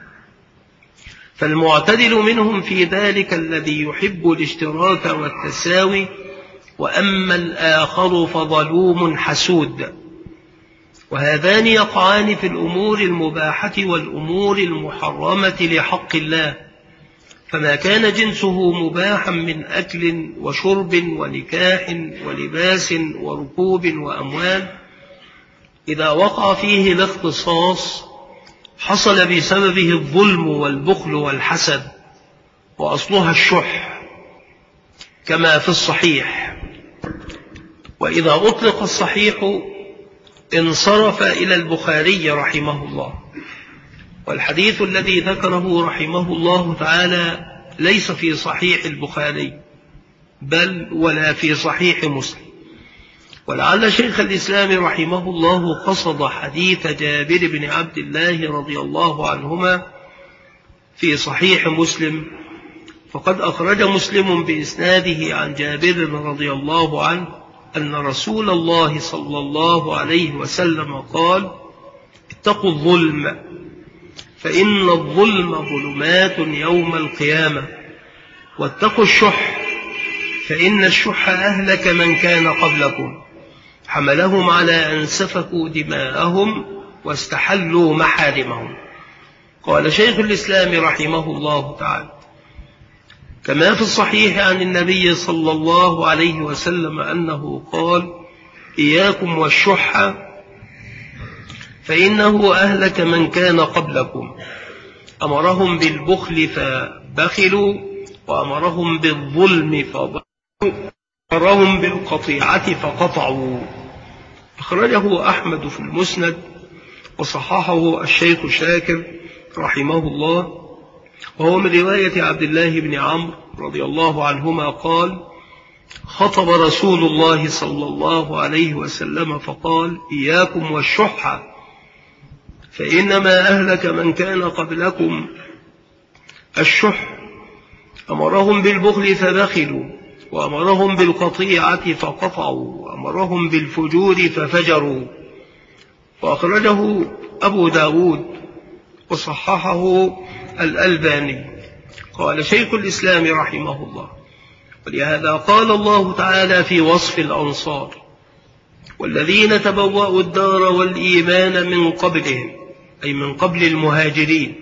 فالمعتدل منهم في ذلك الذي يحب الاشتراك والتساوي، وأما الآخر فظلوم حسود. وهذان يقعان في الأمور المباحة والأمور المحرمة لحق الله، فما كان جنسه مباحا من أكل وشرب ونكاح ولباس وركوب وأموال، إذا وقع فيه الاختصاص حصل بسببه الظلم والبخل والحسد، وأصلها الشح كما في الصحيح. وإذا أطلق الصحيح انصرف إلى البخاري رحمه الله، والحديث الذي ذكره رحمه الله تعالى ليس في صحيح البخاري بل ولا في صحيح مسلم، ولعل شيخ الإسلام رحمه الله قصد حديث جابر بن عبد الله رضي الله عنهما في صحيح مسلم، فقد أخرج مسلم بإسناده عن جابر رضي الله عنه أن رسول الله صلى الله عليه وسلم قال: اتقوا الظلم فإن الظلم ظلمات يوم القيامة، واتقوا الشح فإن الشح أهلك من كان قبلكم، حملهم على أن سفكوا دماءهم واستحلوا محارمهم. قال شيخ الإسلام رحمه الله تعالى: كما في الصحيح عن النبي صلى الله عليه وسلم أنه قال: إياكم والشح فإنه أهلك من كان قبلكم، أمرهم بالبخل فبخلوا، وأمرهم بالظلم فبخلوا، وأمرهم بالقطيعة فقطعوا. أخرجه أحمد في المسند وصححه الشيخ شاكر رحمه الله، وهو من رواية عبد الله بن عمرو رضي الله عنهما قال: خطب رسول الله صلى الله عليه وسلم فقال: إياكم والشح فإنما أهلك من كان قبلكم الشح، أمرهم بالبخل فبخلوا، وأمرهم بالقطيعة فقطعوا، وأمرهم بالفجور ففجروا. وأخرجه أبو داود وصححه الألباني. قال شيخ الإسلام رحمه الله: ولهذا قال الله تعالى في وصف الأنصار: والذين تبوأوا الدار والإيمان من قبلهم، أي من قبل المهاجرين،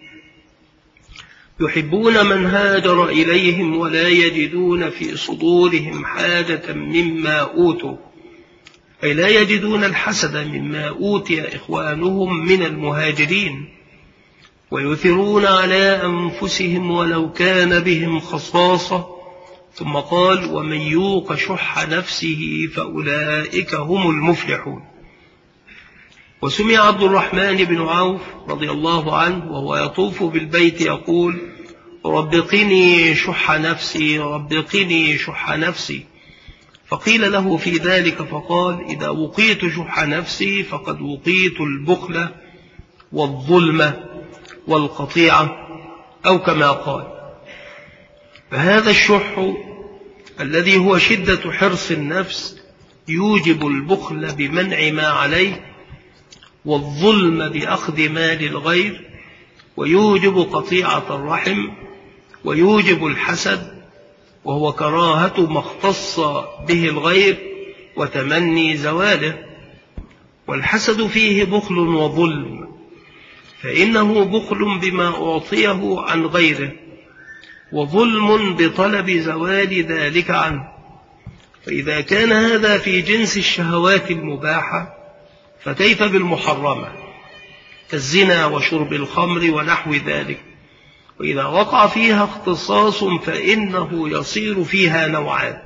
يحبون من هاجر إليهم ولا يجدون في صدورهم حاجة مما أوتوا، أي لا يجدون الحسد مما أوتي إخوانهم من المهاجرين، ويؤثرون على أنفسهم ولو كان بهم خصاصة. ثم قال: ومن يوق شح نفسه فأولئك هم المفلحون. وسمع عبد الرحمن بن عوف رضي الله عنه وهو يطوف بالبيت يقول: رب قني شح نفسي، رب قني شح نفسي. فقيل له في ذلك فقال: إذا وقيت شح نفسي فقد وقيت البخل والظلم والقطيعة، أو كما قال. فهذا الشح الذي هو شدة حرص النفس يوجب البخل بمنع ما عليه، والظلم بأخذ مال الغير، ويوجب قطيعة الرحم، ويوجب الحسد وهو كراهة ما اختص به الغير وتمني زواله. والحسد فيه بخل وظلم، فإنه بخل بما أعطيه عن غيره، وظلم بطلب زوال ذلك عنه. فإذا كان هذا في جنس الشهوات المباحة فكيف بالمحرمة كالزنا وشرب الخمر ونحو ذلك؟ وإذا وقع فيها اختصاص فإنه يصير فيها نوعان: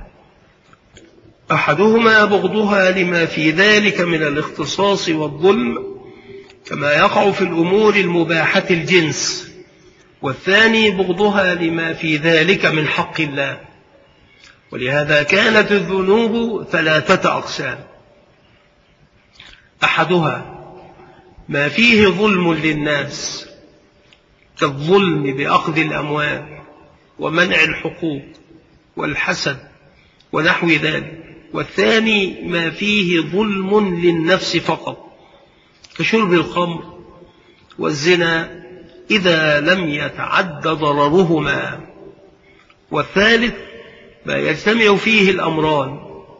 أحدهما بغضها لما في ذلك من الاختصاص والظلم كما يقع في الأمور المباحة الجنس، والثاني بغضها لما في ذلك من حق الله. ولهذا كانت الذنوب ثلاثة أقسام: أحدها ما فيه ظلم للناس كالظلم بأخذ الأموال ومنع الحقوق والحسد ونحو ذلك، والثاني ما فيه ظلم للنفس فقط كشرب الخمر والزنا إذا لم يتعد ضررهما، والثالث ما يجتمع فيه الأمران،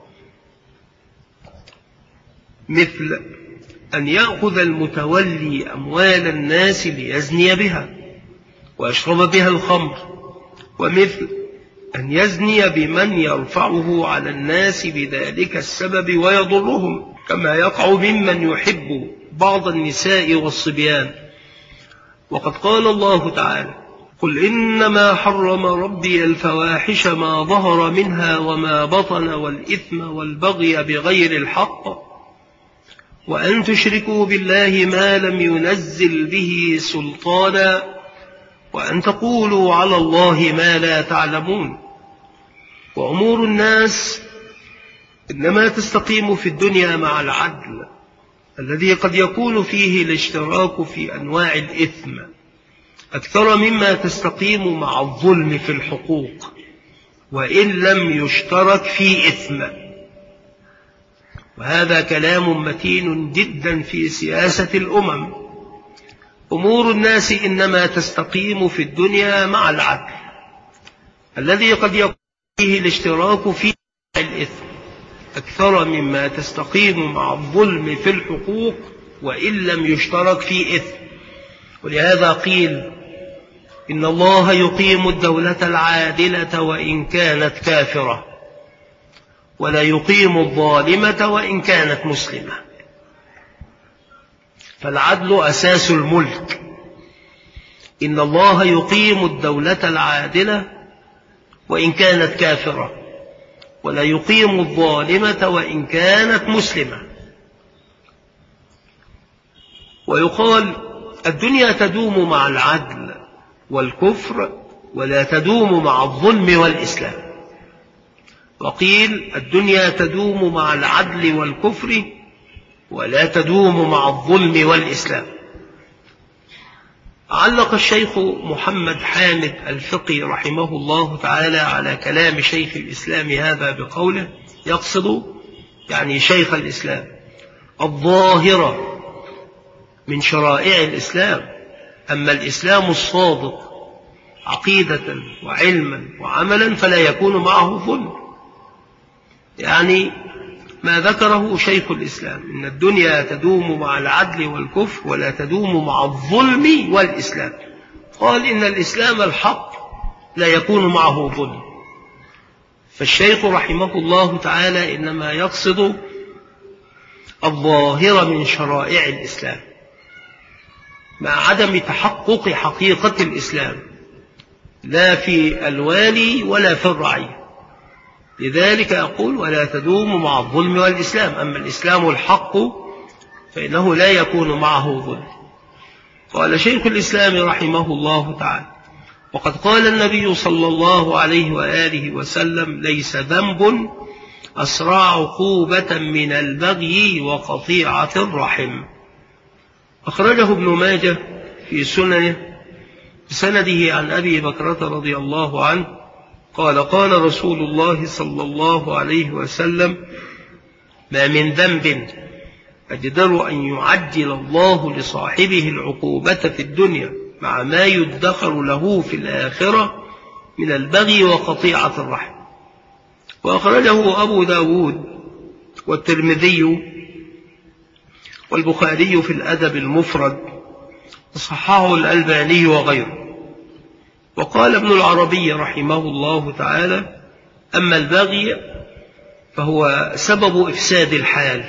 مثل أن يأخذ المتولي أموال الناس ليزني بها ويشرب بها الخمر، ومثل أن يزني بمن يرفعه على الناس بذلك السبب ويضرهم، كما يقع ممن يحب بعض النساء والصبيان. وقد قال الله تعالى: قل إنما حرم ربي الفواحش ما ظهر منها وما بطن والإثم والبغي بغير الحق وأن تشركوا بالله ما لم ينزل به سلطانا وأن تقولوا على الله ما لا تعلمون. وأمور الناس إنما تستقيم في الدنيا مع العدل الذي قد يكون فيه الاشتراك في أنواع الإثم أكثر مما تستقيم مع الظلم في الحقوق وإن لم يشترك في إثم. وهذا كلام متين جدا في سياسة الأمم. أمور الناس إنما تستقيم في الدنيا مع العدل الذي قد يكون فيه الاشتراك في الإثم أكثر مما تستقيم مع الظلم في الحقوق وإن لم يشترك في إثم. ولهذا قيل إن الله يقيم الدولة العادلة وإن كانت كافرة ولا يقيم الظالمة وإن كانت مسلمة. فالعدل أساس الملك. إن الله يقيم الدولة العادلة وإن كانت كافرة ولا يقيم الظالمة وإن كانت مسلمة. ويقال الدنيا تدوم مع العدل والكفر ولا تدوم مع الظلم والإسلام. وقيل الدنيا تدوم مع العدل والكفر ولا تدوم مع الظلم والإسلام. علق الشيخ محمد حامد الفقي رحمه الله تعالى على كلام شيخ الإسلام هذا بقوله، يقصد يعني شيخ الإسلام، الظاهرة من شرائع الإسلام. أما الإسلام الصادق عقيدة وعلما وعملا فلا يكون معه ظلم. يعني ما ذكره شيخ الإسلام إن الدنيا تدوم مع العدل والكفر ولا تدوم مع الظلم والإسلام. قال إن الإسلام الحق لا يكون معه ظلم. فالشيخ رحمه الله تعالى إنما يقصد الظاهر من شرائع الإسلام مع عدم تحقق حقيقة الإسلام لا في الوالي ولا في الرعي. لذلك أقول ولا تدوم مع الظلم والإسلام. أما الإسلام الحق فإنه لا يكون معه ظلم. قال شيخ الإسلام رحمه الله تعالى: وقد قال النبي صلى الله عليه وآله وسلم: ليس ذنب أسرع عقوبة من البغي وقطيعة الرحم. أخرجه ابن ماجه في سننه بسنده عن أبي بكرة رضي الله عنه قال: قال رسول الله صلى الله عليه وسلم: ما من ذنب أجدر أن يعجل الله لصاحبه العقوبة في الدنيا مع ما يدخر له في الآخرة من البغي وقطيعة الرحم. وأخرجه أبو داود والترمذي والبخاري في الأدب المفرد وصححه الألباني وغيره. وقال ابن العربي رحمه الله تعالى: أما البغي فهو سبب إفساد الحال،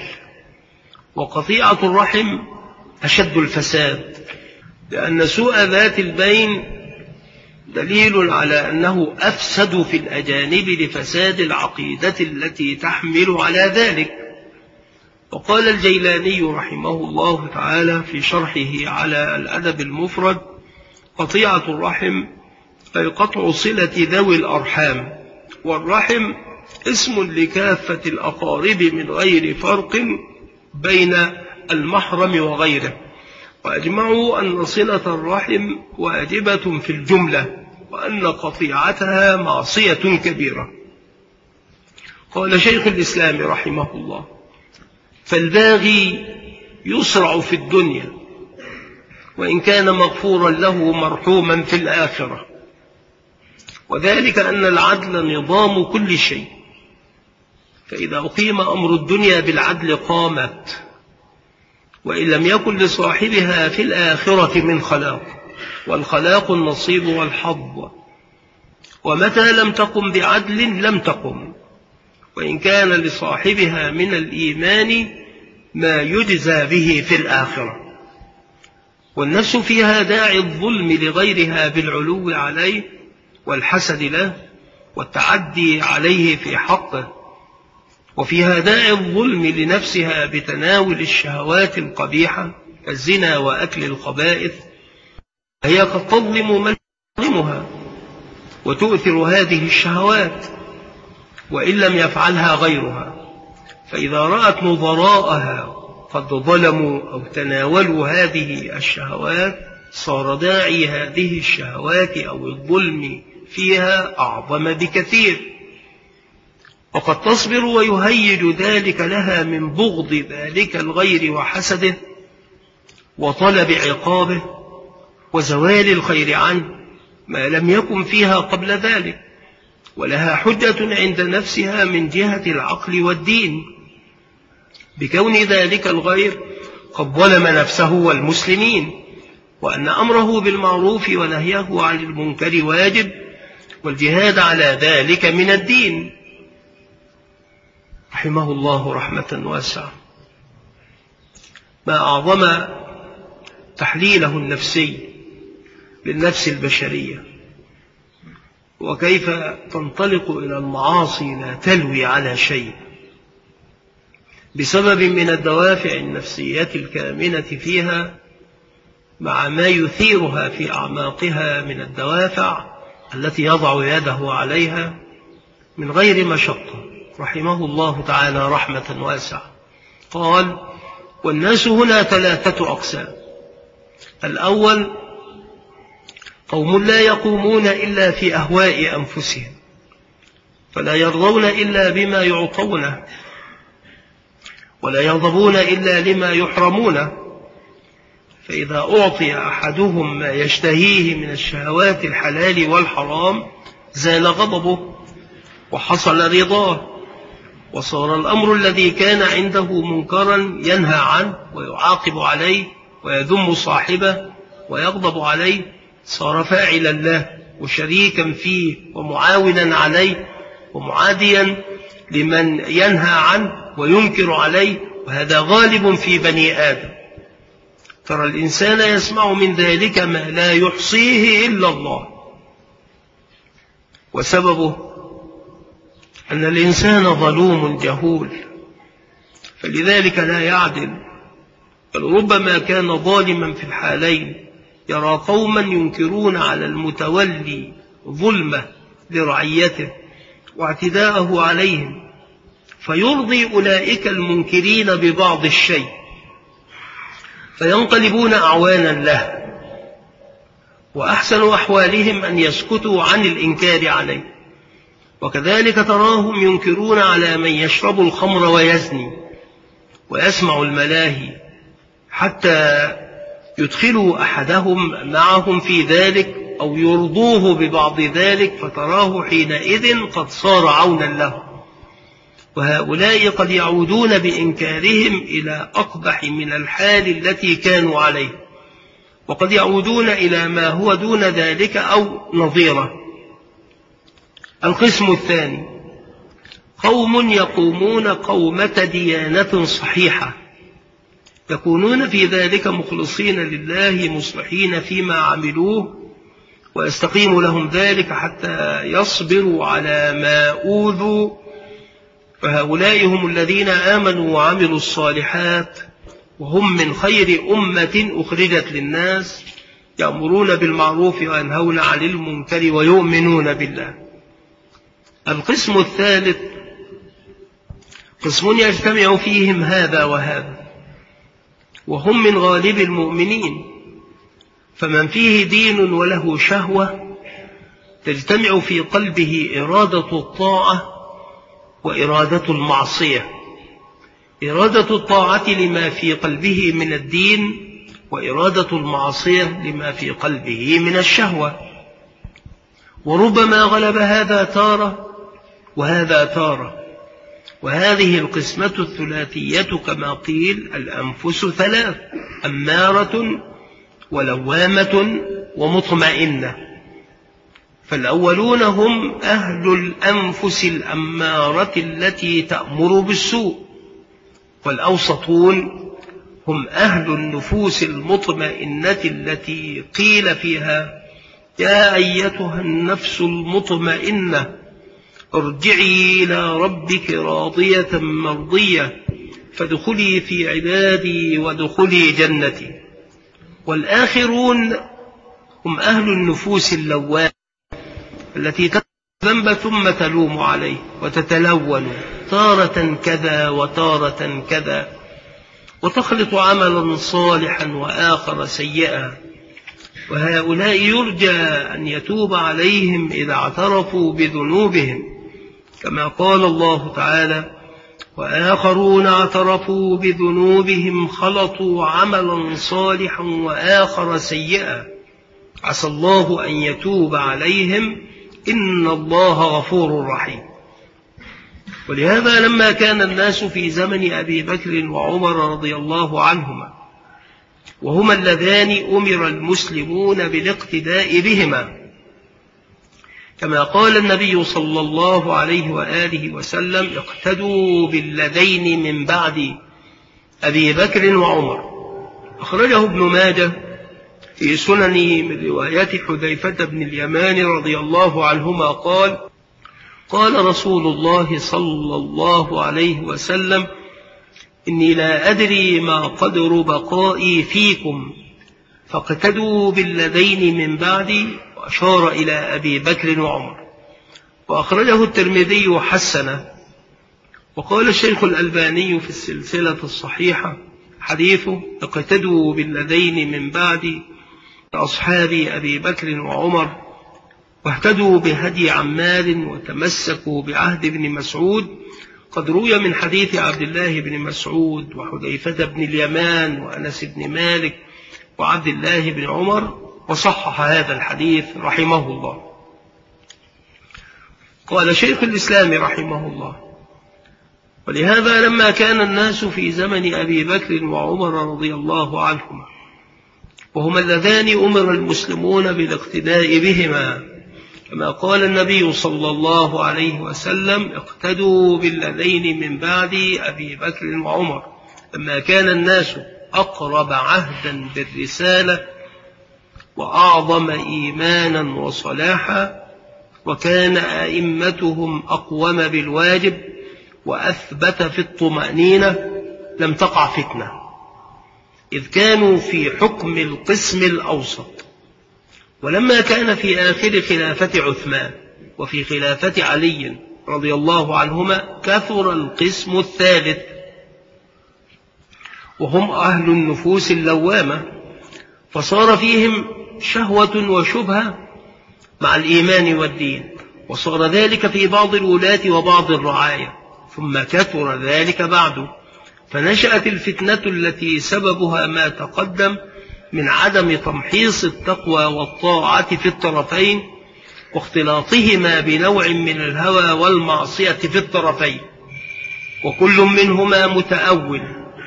وقطيعة الرحم أشد الفساد، لأن سوء ذات البين دليل على أنه أفسد في الأجانب لفساد العقيدة التي تحمل على ذلك. وقال الجيلاني رحمه الله تعالى في شرحه على الأدب المفرد: قطيعة الرحم أي قطع صلة ذوي الأرحام، والرحم اسم لكافة الأقارب من غير فرق بين المحرم وغيره. وأجمعوا أن صلة الرحم واجبة في الجملة، وأن قطيعتها معصية كبيرة. قال شيخ الإسلام رحمه الله: فالباغي يسرع في الدنيا وإن كان مغفورا له مرحوما في الآخرة، وذلك أن العدل نظام كل شيء، فإذا أقيم أمر الدنيا بالعدل قامت، وإن لم يكن لصاحبها في الآخرة من خلاق، والخلاق النصيب والحظ، ومتى لم تقم بعدل لم تقم، وإن كان لصاحبها من الإيمان ما يجزى به في الآخرة. والنفس فيها داعي الظلم لغيرها بالعلو عليه والحسد له والتعدي عليه في حقه، وفي هداء الظلم لنفسها بتناول الشهوات القبيحة كالزنا وأكل الخبائث، هي قد تظلم من يظلمها وتؤثر هذه الشهوات وإن لم يفعلها غيرها. فإذا رأت نظراءها قد ظلموا أو تناولوا هذه الشهوات صار داعي هذه الشهوات أو الظلم فيها أعظم بكثير، وقد تصبر ويهيج ذلك لها من بغض ذلك الغير وحسده وطلب عقابه وزوال الخير عنه ما لم يكن فيها قبل ذلك، ولها حجة عند نفسها من جهة العقل والدين بكون ذلك الغير قد ظلم نفسه والمسلمين، وأن أمره بالمعروف ونهيه عن المنكر واجب، والجهاد على ذلك من الدين. رحمه الله رحمة واسعة. ما أعظم تحليله النفسي للنفس البشرية، وكيف تنطلق إلى المعاصي لا تلوي على شيء بسبب من الدوافع النفسية الكامنة فيها، مع ما يثيرها في أعماقها من الدوافع التي يضع يده عليها من غير مشقة. رحمه الله تعالى رحمة واسعة. قال: والناس هنا ثلاثة أقسام. الأول قوم لا يقومون إلا في أهواء أنفسهم، فلا يرضون إلا بما يعطونه، ولا يغضبون إلا لما يحرمونه، فإذا أعطي أحدهم ما يشتهيه من الشهوات الحلال والحرام زال غضبه وحصل رضاه، وصار الأمر الذي كان عنده منكرا ينهى عنه ويعاقب عليه ويذم صاحبه ويغضب عليه، صار فاعلا له وشريكا فيه ومعاونا عليه ومعاديا لمن ينهى عنه وينكر عليه، وهذا غالب في بني آدم. ترى الإنسان يسمع من ذلك ما لا يحصيه إلا الله، وسببه أن الإنسان ظلوم جهول، فلذلك لا يعدل، بل ربما كان ظالما في الحالين، يرى قوما ينكرون على المتولي ظلمه لرعيته واعتداءه عليهم، فيرضي أولئك المنكرين ببعض الشيء فينقلبون أعوانا له، وأحسن أحوالهم أن يسكتوا عن الإنكار عليه. وكذلك تراهم ينكرون على من يشرب الخمر ويزني ويسمع الملاهي، حتى يدخلوا أحدهم معهم في ذلك أو يرضوه ببعض ذلك، فتراه حينئذ قد صار عونا له. وهؤلاء قد يعودون بإنكارهم إلى أقبح من الحال التي كانوا عليه، وقد يعودون إلى ما هو دون ذلك أو نظيره. القسم الثاني قوم يقومون قومة ديانة صحيحة، يكونون في ذلك مخلصين لله مصلحين فيما عملوه، ويستقيم لهم ذلك حتى يصبروا على ما أوذوا، فهؤلاء هم الذين آمنوا وعملوا الصالحات، وهم من خير أمة أخرجت للناس، يأمرون بالمعروف وينهون عن المنكر ويؤمنون بالله. القسم الثالث قسم يجتمع فيهم هذا وهذا، وهم من غالب المؤمنين، فمن فيه دين وله شهوة تجتمع في قلبه إرادة الطاعة وإرادة المعصية، إرادة الطاعة لما في قلبه من الدين، وإرادة المعصية لما في قلبه من الشهوة، وربما غلب هذا تارة وهذا تارة. وهذه القسمة الثلاثية كما قيل الأنفس ثلاث: أمارة ولوامة ومطمئنة. فالأولون هم أهل الأنفس الأمارة التي تأمر بالسوء، والأوسطون هم أهل النفوس المطمئنة التي قيل فيها: يا أيتها النفس المطمئنة ارجعي إلى ربك راضية مرضية فادخلي في عبادي وادخلي جنتي. والآخرون هم أهل النفوس اللوامة التي تترك الذنب ثم تلوم عليه وتتلون تارة كذا وتارة كذا، وتخلط عملا صالحا وآخر سيئا. وهؤلاء يرجى أن يتوب عليهم إذا اعترفوا بذنوبهم، كما قال الله تعالى: وآخرون اعترفوا بذنوبهم خلطوا عملا صالحا وآخر سيئا عسى الله أن يتوب عليهم إن الله غفور رحيم. ولهذا لما كان الناس في زمن أبي بكر وعمر رضي الله عنهما وهما اللذان أمر المسلمون بالاقتداء بهما، كما قال النبي صلى الله عليه وآله وسلم: اقتدوا بالذين من بعد أبي بكر وعمر. أخرجه ابن ماجه في سننه من رواية حذيفة بن اليمان رضي الله عنهما قال: قال رسول الله صلى الله عليه وسلم: إني لا أدري ما قدر بقائي فيكم فاقتدوا بالذين من بعدي، وأشار إلى أبي بكر وعمر. وأخرجه الترمذي حسنه. وقال الشيخ الألباني في السلسلة الصحيحة حديثه: اقتدوا بالذين من بعدي أصحاب أبي بكر وعمر، واهتدوا بهدي عمار وتمسكوا بعهد ابن مسعود. قد روي من حديث عبد الله بن مسعود وحذيفة بن اليمان وأنس بن مالك وعبد الله بن عمر، وصحح هذا الحديث رحمه الله. قال شيخ الإسلام رحمه الله: ولهذا لما كان الناس في زمن أبي بكر وعمر رضي الله عنهما وهما اللذان أمر المسلمون بالاقتداء بهما، كما قال النبي صلى الله عليه وسلم: اقتدوا بالذين من بعد أبي بكر وعمر، لما كان الناس أقرب عهدا بالرسالة وأعظم إيمانا وصلاحا، وكان أئمتهم أقوم بالواجب وأثبت في الطمأنينة، لم تقع فتنة، إذ كانوا في حكم القسم الأوسط. ولما كان في آخر خلافة عثمان وفي خلافة علي رضي الله عنهما كثر القسم الثالث، وهم أهل النفوس اللوامة، فصار فيهم شهوة وشبهة مع الإيمان والدين، وصار ذلك في بعض الولاة وبعض الرعاية، ثم كثر ذلك بعد، فنشأت الفتنة التي سببها ما تقدم من عدم تمحيص التقوى والطاعة في الطرفين، واختلاطهما بنوع من الهوى والمعصية في الطرفين، وكل منهما متأول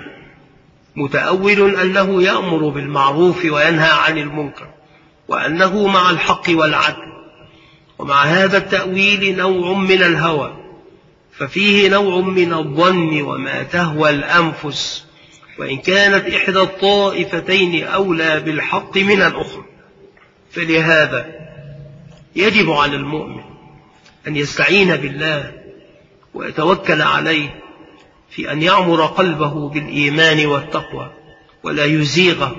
متأول أنه يأمر بالمعروف وينهى عن المنكر، وأنه مع الحق والعدل. ومع هذا التأويل نوع من الهوى، ففيه نوع من الظن وما تهوى الأنفس، وإن كانت إحدى الطائفتين أولى بالحق من الأخرى. فلهذا يجب على المؤمن أن يستعين بالله ويتوكل عليه في أن يعمر قلبه بالإيمان والتقوى، ولا يزيغه،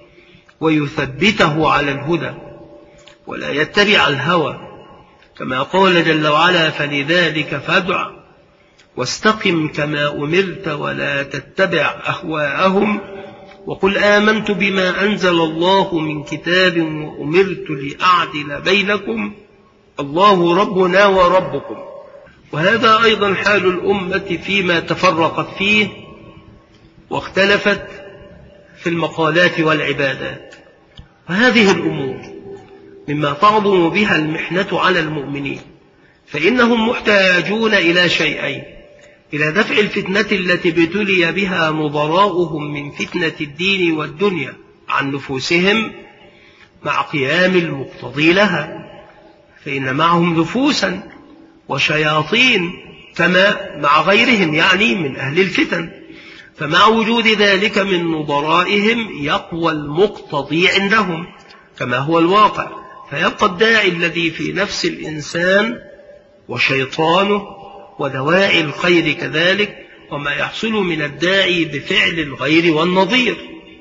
ويثبته على الهدى، ولا يتبع الهوى، كما قال جل وعلا: فلذلك فادع واستقم كما أمرت ولا تتبع أهواءهم وقل آمنت بما أنزل الله من كتاب وأمرت لأعدل بينكم الله ربنا وربكم. وهذا أيضا حال الأمة فيما تفرقت فيه واختلفت في المقالات والعبادات. وهذه الأمور مما تعظم بها المحنة على المؤمنين، فإنهم محتاجون إلى شيئين: إلى دفع الفتنة التي ابتلي بها نظراؤهم من فتنة الدين والدنيا عن نفوسهم، مع قيام المقتضي لها، فإن معهم نفوسا وشياطين كما مع غيرهم، يعني من أهل الفتن، فمع وجود ذلك من نظرائهم يقوى المقتضي عندهم كما هو الواقع، فيبقى الداعي الذي في نفس الإنسان وشيطانه ودواء الخير كذلك، وما يحصل من الداعي بفعل الغير والنظير.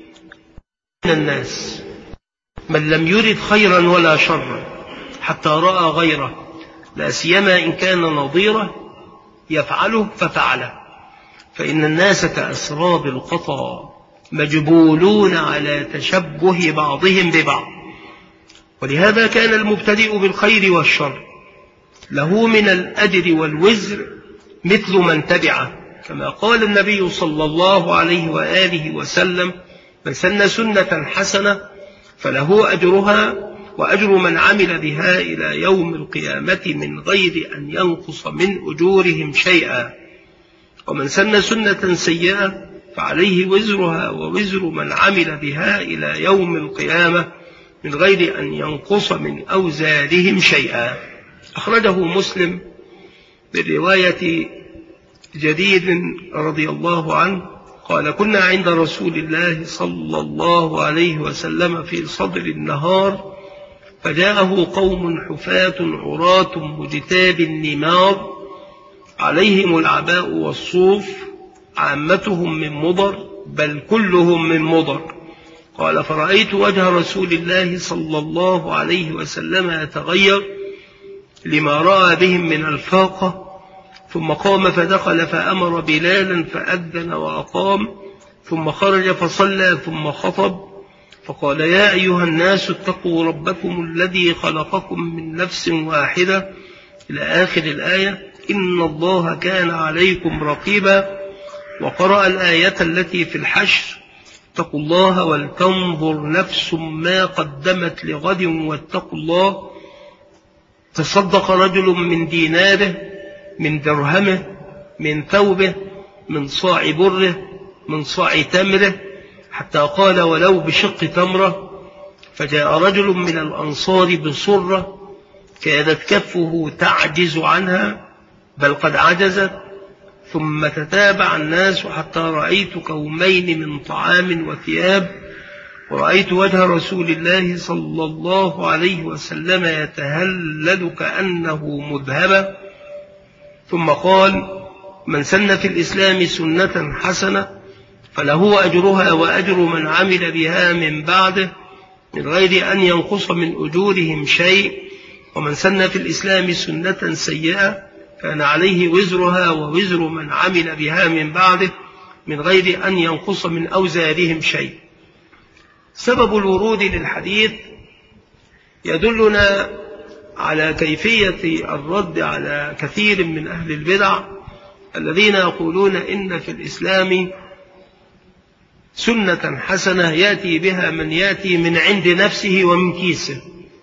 من الناس من لم يرد خيرا ولا شرا حتى رأى غيره، لا سيما إن كان نظيره يفعله ففعله، فإن الناس كأسراب القطا مجبولون على تشبه بعضهم ببعض. ولهذا كان المبتدئ بالخير والشر له من الأجر والوزر مثل من تبعه، كما قال النبي صلى الله عليه وآله وسلم: من سن سنة حسنة فله أجرها وأجر من عمل بها إلى يوم القيامة من غير أن ينقص من أجورهم شيئا، ومن سن سنة سيئة فعليه وزرها ووزر من عمل بها إلى يوم القيامة من غير أن ينقص من أوزارهم شيئا. أخرجه مسلم برواية جديد رضي الله عنه قال: كنا عند رسول الله صلى الله عليه وسلم في صدر النهار، فجاءه قوم حفاة عراة مجتاب النمار عليهم العباء والصوف، عامتهم من مضر بل كلهم من مضر. قال: فرأيت وجه رسول الله صلى الله عليه وسلم يتغير لما رأى بهم من الفاقة، ثم قام فدخل فأمر بلالا فأذن وأقام، ثم خرج فصلى ثم خطب، فقال: يا أيها الناس اتقوا ربكم الذي خلقكم من نفس واحدة إلى آخر الآية: إن الله كان عليكم رقيبا. وقرأ الآية التي في الحشر: اتقوا الله ولتنظر نفس ما قدمت لغد واتقوا الله. تصدق رجل من ديناره، من درهمه، من ثوبه، من صاع بره، من صاع تمره، حتى قال: ولو بشق تمرة. فجاء رجل من الأنصار بصرة كادت كفه تعجز عنها بل قد عجزت، ثم تتابع الناس حتى رأيت كومين من طعام وثياب، ورأيت وجه رسول الله صلى الله عليه وسلم يتهلل كأنه مذهبا. ثم قال: من سن في الإسلام سنة حسنة فله أجرها وأجر من عمل بها من بعده من غير أن ينقص من أجورهم شيء، ومن سن في الإسلام سنة سيئة كان عليه وزرها ووزر من عمل بها من بعده من غير أن ينقص من أوزارهم شيء. سبب الورود للحديث يدلنا على كيفية الرد على كثير من أهل البدع الذين يقولون إن في الإسلام سنة حسنة يأتي بها من يأتي من عند نفسه ومن كيسه،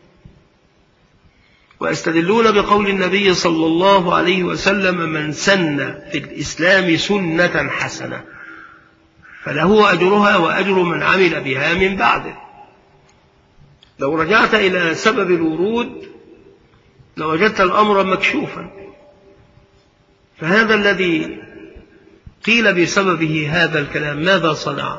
ويستدلون بقول النبي صلى الله عليه وسلم: من سن في الإسلام سنة حسنة فله أجرها وأجر من عمل بها من بعده. لو رجعت إلى سبب الورود لوجدت الأمر مكشوفا، فهذا الذي قيل بسببه هذا الكلام ماذا صنع؟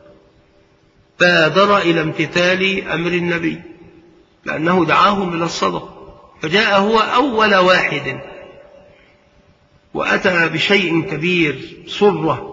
بادر إلى امتثال أمر النبي لأنه دعاهم إلى الصدقة، فجاء هو أول واحد وأتى بشيء كبير صرة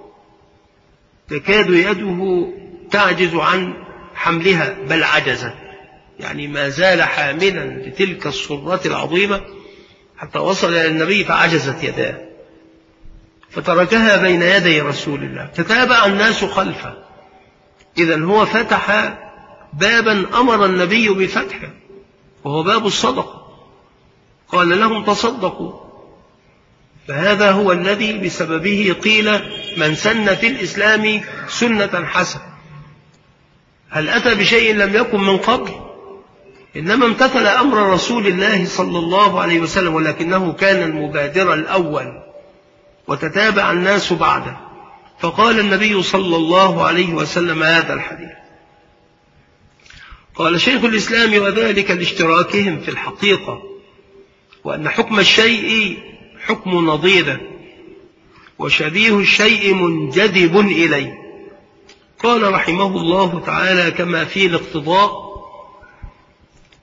تكاد يده تعجز عن حملها بل عجزت، يعني ما زال حاملا لتلك الصرة العظيمة حتى وصل إلى النبي فعجزت يداه فتركها بين يدي رسول الله، تتابع الناس خلفه. إذن هو فتح بابا أمر النبي بفتحه وهو باب الصدقة، قال لهم تصدقوا، فهذا هو الذي بسببه قيل من سن في الإسلام سنة حسنة. هل أتى بشيء لم يكن من قبل؟ إنما امتثل أمر رسول الله صلى الله عليه وسلم، ولكنه كان المبادر الأول وتتابع الناس بعده، فقال النبي صلى الله عليه وسلم هذا الحديث. قال شيخ الإسلام: وذلك لاشتراكهم في الحقيقة، وأن حكم الشيء حكم نظيره، وشبيه الشيء منجذب إليه. قال رحمه الله تعالى: كما في الاقتضاء: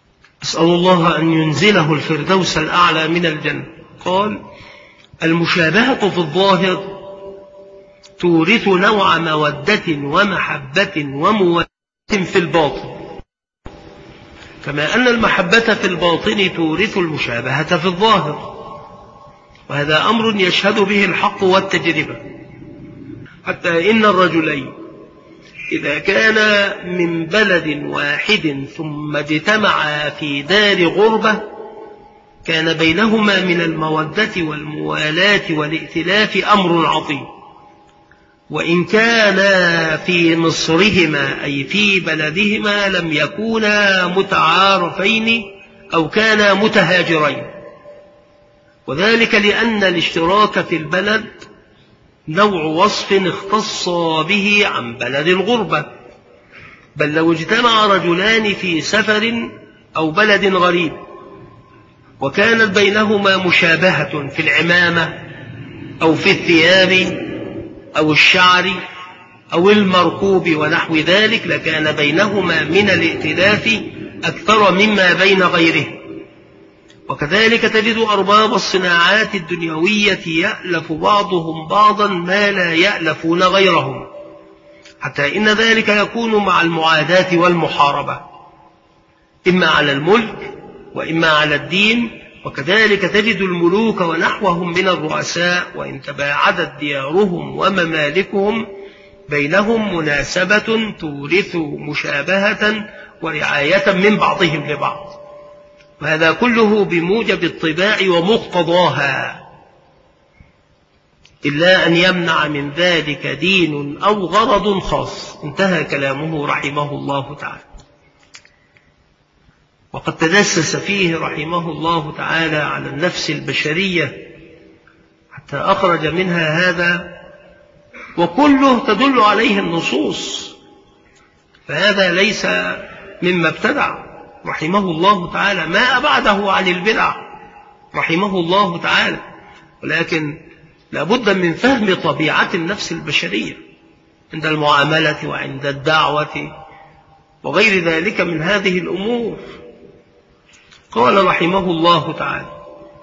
أسأل الله أن ينزله الفردوس الأعلى من الجنة. قال: المشابهة في الظاهر تورث نوع مودة ومحبة وموالاه في الباطن، كما أن المحبة في الباطن تورث المشابهة في الظاهر، وهذا أمر يشهد به الحق والتجربة، حتى إن الرجلين إذا كان من بلد واحد ثم اجتمعا في دار غربة كان بينهما من المودة والموالاة والائتلاف أمر عظيم، وإن كانا في مصرهما أي في بلدهما لم يكونا متعارفين أو كانا متهاجرين، وذلك لأن الاشتراك في البلد نوع وصف اختص به عن بلد الغربة. بل لو اجتمع رجلان في سفر أو بلد غريب وكانت بينهما مشابهة في العمامة أو في الثياب أو الشعر أو المركوب ونحو ذلك لكان بينهما من الائتلاف أكثر مما بين غيره. وكذلك تجد أرباب الصناعات الدنيوية يألف بعضهم بعضا ما لا يألفون غيرهم، حتى إن ذلك يكون مع المعاداة والمحاربة، إما على الملك وإما على الدين. وكذلك تجد الملوك ونحوهم من الرؤساء وإن تباعدت ديارهم وممالكهم بينهم مناسبة تورث مشابهة ورعاية من بعضهم لبعض، وهذا كله بموجب الطباع ومقتضاها، إلا أن يمنع من ذلك دين أو غرض خاص. انتهى كلامه رحمه الله تعالى. وقد تدسس فيه رحمه الله تعالى على النفس البشرية حتى أخرج منها هذا، وكله تدل عليه النصوص، فهذا ليس مما ابتدع رحمه الله تعالى، ما أبعده عن البدع رحمه الله تعالى، ولكن لابد من فهم طبيعة النفس البشرية عند المعاملة وعند الدعوة وغير ذلك من هذه الأمور. قال رحمه الله تعالى: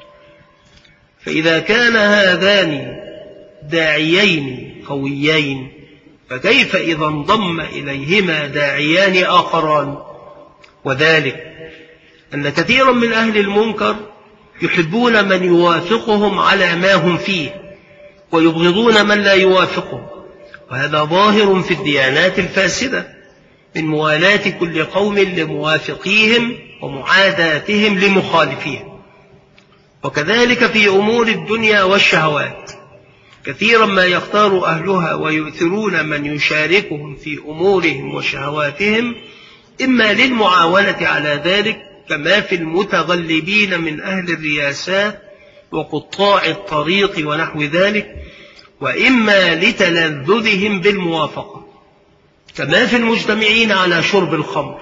فإذا كان هذان داعيين قويين فكيف إذا انضم إليهما داعيان آخران؟ وذلك أن كثيرا من أهل المنكر يحبون من يوافقهم على ما هم فيه ويبغضون من لا يوافقهم، وهذا ظاهر في الديانات الفاسدة من موالاة كل قوم لموافقيهم ومعاداتهم لمخالفيهم. وكذلك في أمور الدنيا والشهوات كثيرا ما يختار أهلها ويؤثرون من يشاركهم في أمورهم وشهواتهم، إما للمعاونة على ذلك كما في المتغلبين من أهل الرياسات وقطاع الطريق ونحو ذلك، وإما لتلذذهم بالموافقة كما في المجتمعين على شرب الخمر،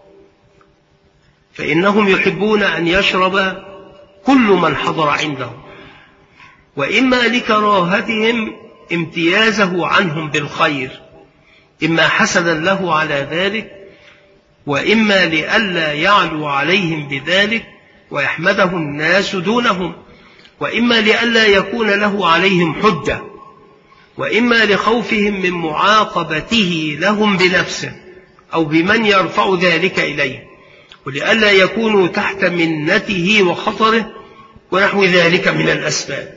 فإنهم يحبون أن يشرب كل من حضر عندهم، وإما لكراهتهم امتيازه عنهم بالخير، إما حسدا له على ذلك، وإما لئلا يعلو عليهم بذلك ويحمده الناس دونهم، وإما لئلا يكون له عليهم حجة، وإما لخوفهم من معاقبته لهم بنفسه أو بمن يرفع ذلك إليه، ولئلا يكونوا تحت منته وخطره ونحو ذلك من الأسباب.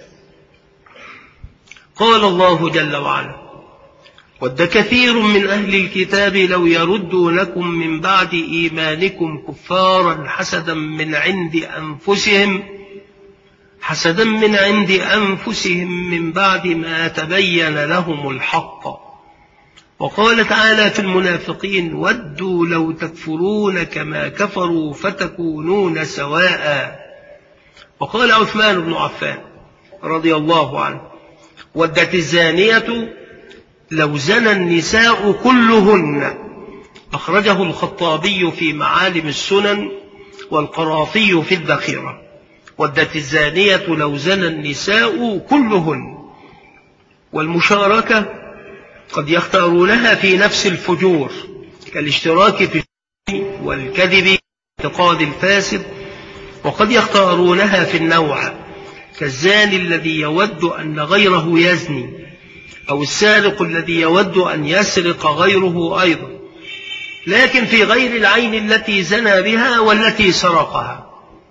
قال الله جل وعلا: ود كثير من أهل الكتاب لو يردونكم من بعد إيمانكم كفارا حسدا من عند أنفسهم حسدا من عند أنفسهم من بعد ما تبين لهم الحق. وقال تعالى في المنافقين: ودوا لو تكفرون كما كفروا فتكونون سواء. وقال عثمان بن عفان رضي الله عنه: ودت الزانية لو زنى النساء كلهن. أخرجه الخطابي في معالم السنن والقرافي في الذخيرة. ودت الزانية لو زنى النساء كلهن. والمشاركة قد يختارونها في نفس الفجور كالاشتراك في الشرك والكذب الاعتقاد الفاسد، وقد يختارونها في النوع، كالزاني الذي يود أن غيره يزني، أو السارق الذي يود أن يسرق غيره أيضا، لكن في غير العين التي زنى بها والتي سرقها.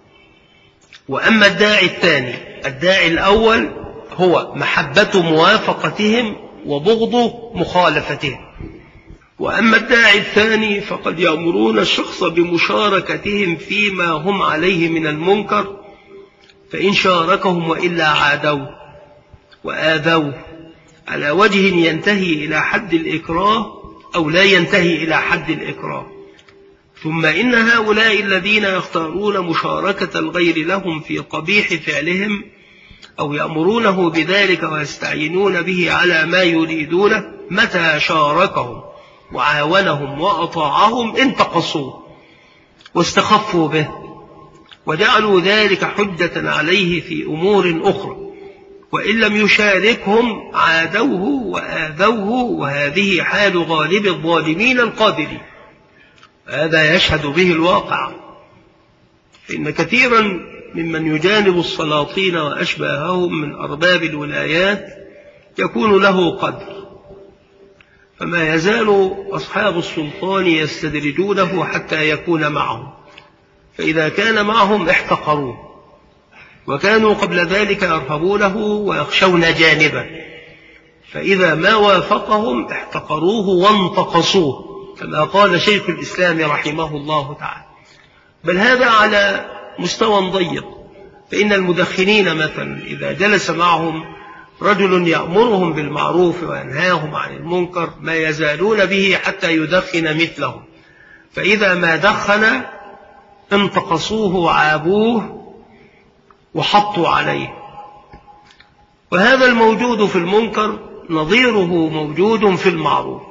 وأما الداعي الثاني، الداعي الأول هو محبة موافقتهم وبغض مخالفتهم. وأما الداعي الثاني فقد يأمرون الشخص بمشاركتهم فيما هم عليه من المنكر، فإن شاركهم وإلا عادوا وآذوا على وجه ينتهي إلى حد الإكراه أو لا ينتهي إلى حد الإكراه. ثم إن هؤلاء الذين يختارون مشاركة الغير لهم في قبيح فعلهم أو يأمرونه بذلك ويستعينون به على ما يريدونه، متى شاركهم وعاونهم وأطاعهم انتقصوه واستخفوا به، وجعلوا ذلك حجة عليه في أمور أخرى، وإن لم يشاركهم عادوه وآذوه، وهذه حال غالب الظالمين القادرين. هذا يشهد به الواقع، فإن كثيرا ممن يجانب السلاطين وأشباههم من أرباب الولايات يكون له قدر، فما يزال أصحاب السلطان يستدرجونه حتى يكون معهم، فإذا كان معهم احتقروه، وكانوا قبل ذلك يرهبونه ويخشون جانبه، فإذا ما وافقهم احتقروه وانتقصوه، كما قال شيخ الإسلام رحمه الله تعالى. بل هذا على مستوى ضيق، فإن المدخنين مثلا إذا جلس معهم رجل يأمرهم بالمعروف وينهاهم عن المنكر ما يزالون به حتى يدخن مثله، فإذا ما دخن انتقصوه وعابوه وحطوا عليه. وهذا الموجود في المنكر نظيره موجود في المعروف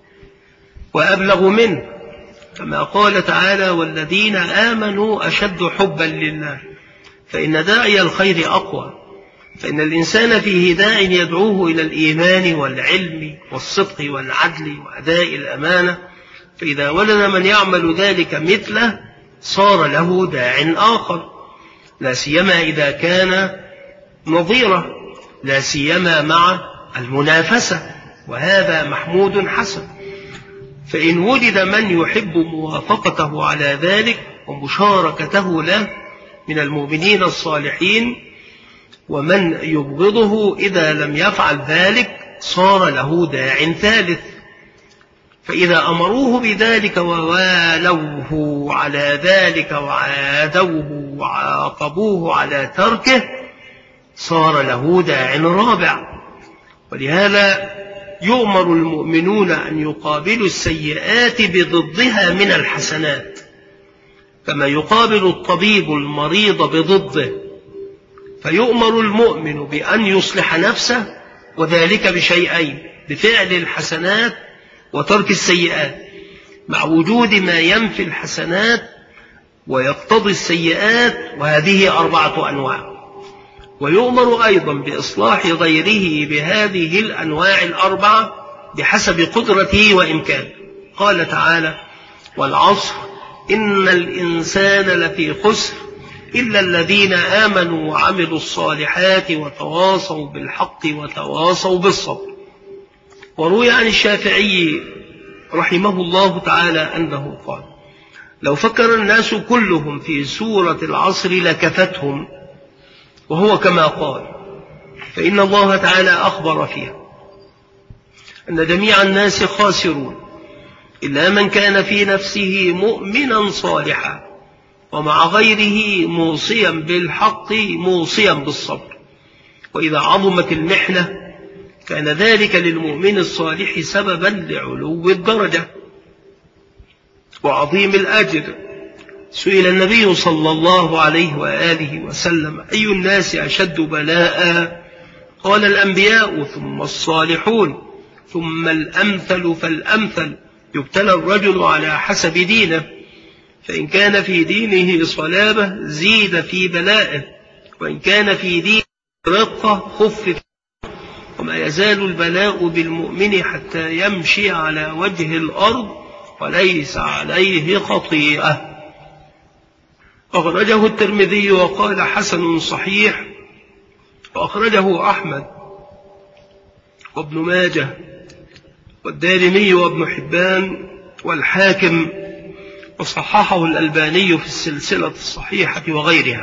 وأبلغ منه، كما قال تعالى: والذين آمنوا أشد حبا لله. فإن داعي الخير أقوى، فإن الإنسان فيه داع يدعوه إلى الإيمان والعلم والصدق والعدل وأداء الأمانة، فإذا ولد من يعمل ذلك مثله صار له داع آخر، لا سيما إذا كان نظيره، لا سيما مع المنافسة، وهذا محمود حسن. فإن وجد من يحب موافقته على ذلك ومشاركته له من المؤمنين الصالحين، ومن يبغضه إذا لم يفعل ذلك صار له داع ثالث، فإذا أمروه بذلك ووالوه على ذلك وعادوه وعاقبوه على تركه صار له داع رابع. ولهذا يؤمر المؤمنون أن يقابلوا السيئات بضدها من الحسنات، كما يقابل الطبيب المريض بضده، فيؤمر المؤمن بأن يصلح نفسه، وذلك بشيئين: بفعل الحسنات وترك السيئات، مع وجود ما ينفي الحسنات ويقتضي السيئات، وهذه أربعة أنواع. ويؤمر أيضا بإصلاح غيره بهذه الأنواع الأربعة بحسب قدرته وإمكانه. قال تعالى: والعصر إن الإنسان لفي خسر إلا الذين آمنوا وعملوا الصالحات وتواصوا بالحق وتواصوا بالصبر. وروي عن الشافعي رحمه الله تعالى أنه قال: لو فكر الناس كلهم في سورة العصر لكفتهم، وهو كما قال، فإن الله تعالى أخبر فيها أن جميع الناس خاسرون إلا من كان في نفسه مؤمنا صالحا ومع غيره موصيا بالحق موصيا بالصبر. وإذا عظمت المحنة كان ذلك للمؤمن الصالح سببا لعلو الدرجة وعظيم الأجر. سئل النبي صلى الله عليه وآله وسلم: أي الناس أشد بلاء؟ قال: الأنبياء ثم الصالحون ثم الأمثل فالأمثل. يبتلى الرجل على حسب دينه، فإن كان في دينه صلابة زيد في بلائه، وإن كان في دينه رقة خفف. وما يزال البلاء بالمؤمن حتى يمشي على وجه الأرض وليس عليه خطيئة. أخرجه الترمذي وقال حسن صحيح، وأخرجه أحمد وابن ماجه والدارمي وابن حبان والحاكم، وصححه الألباني في السلسلة الصحيحة وغيرها.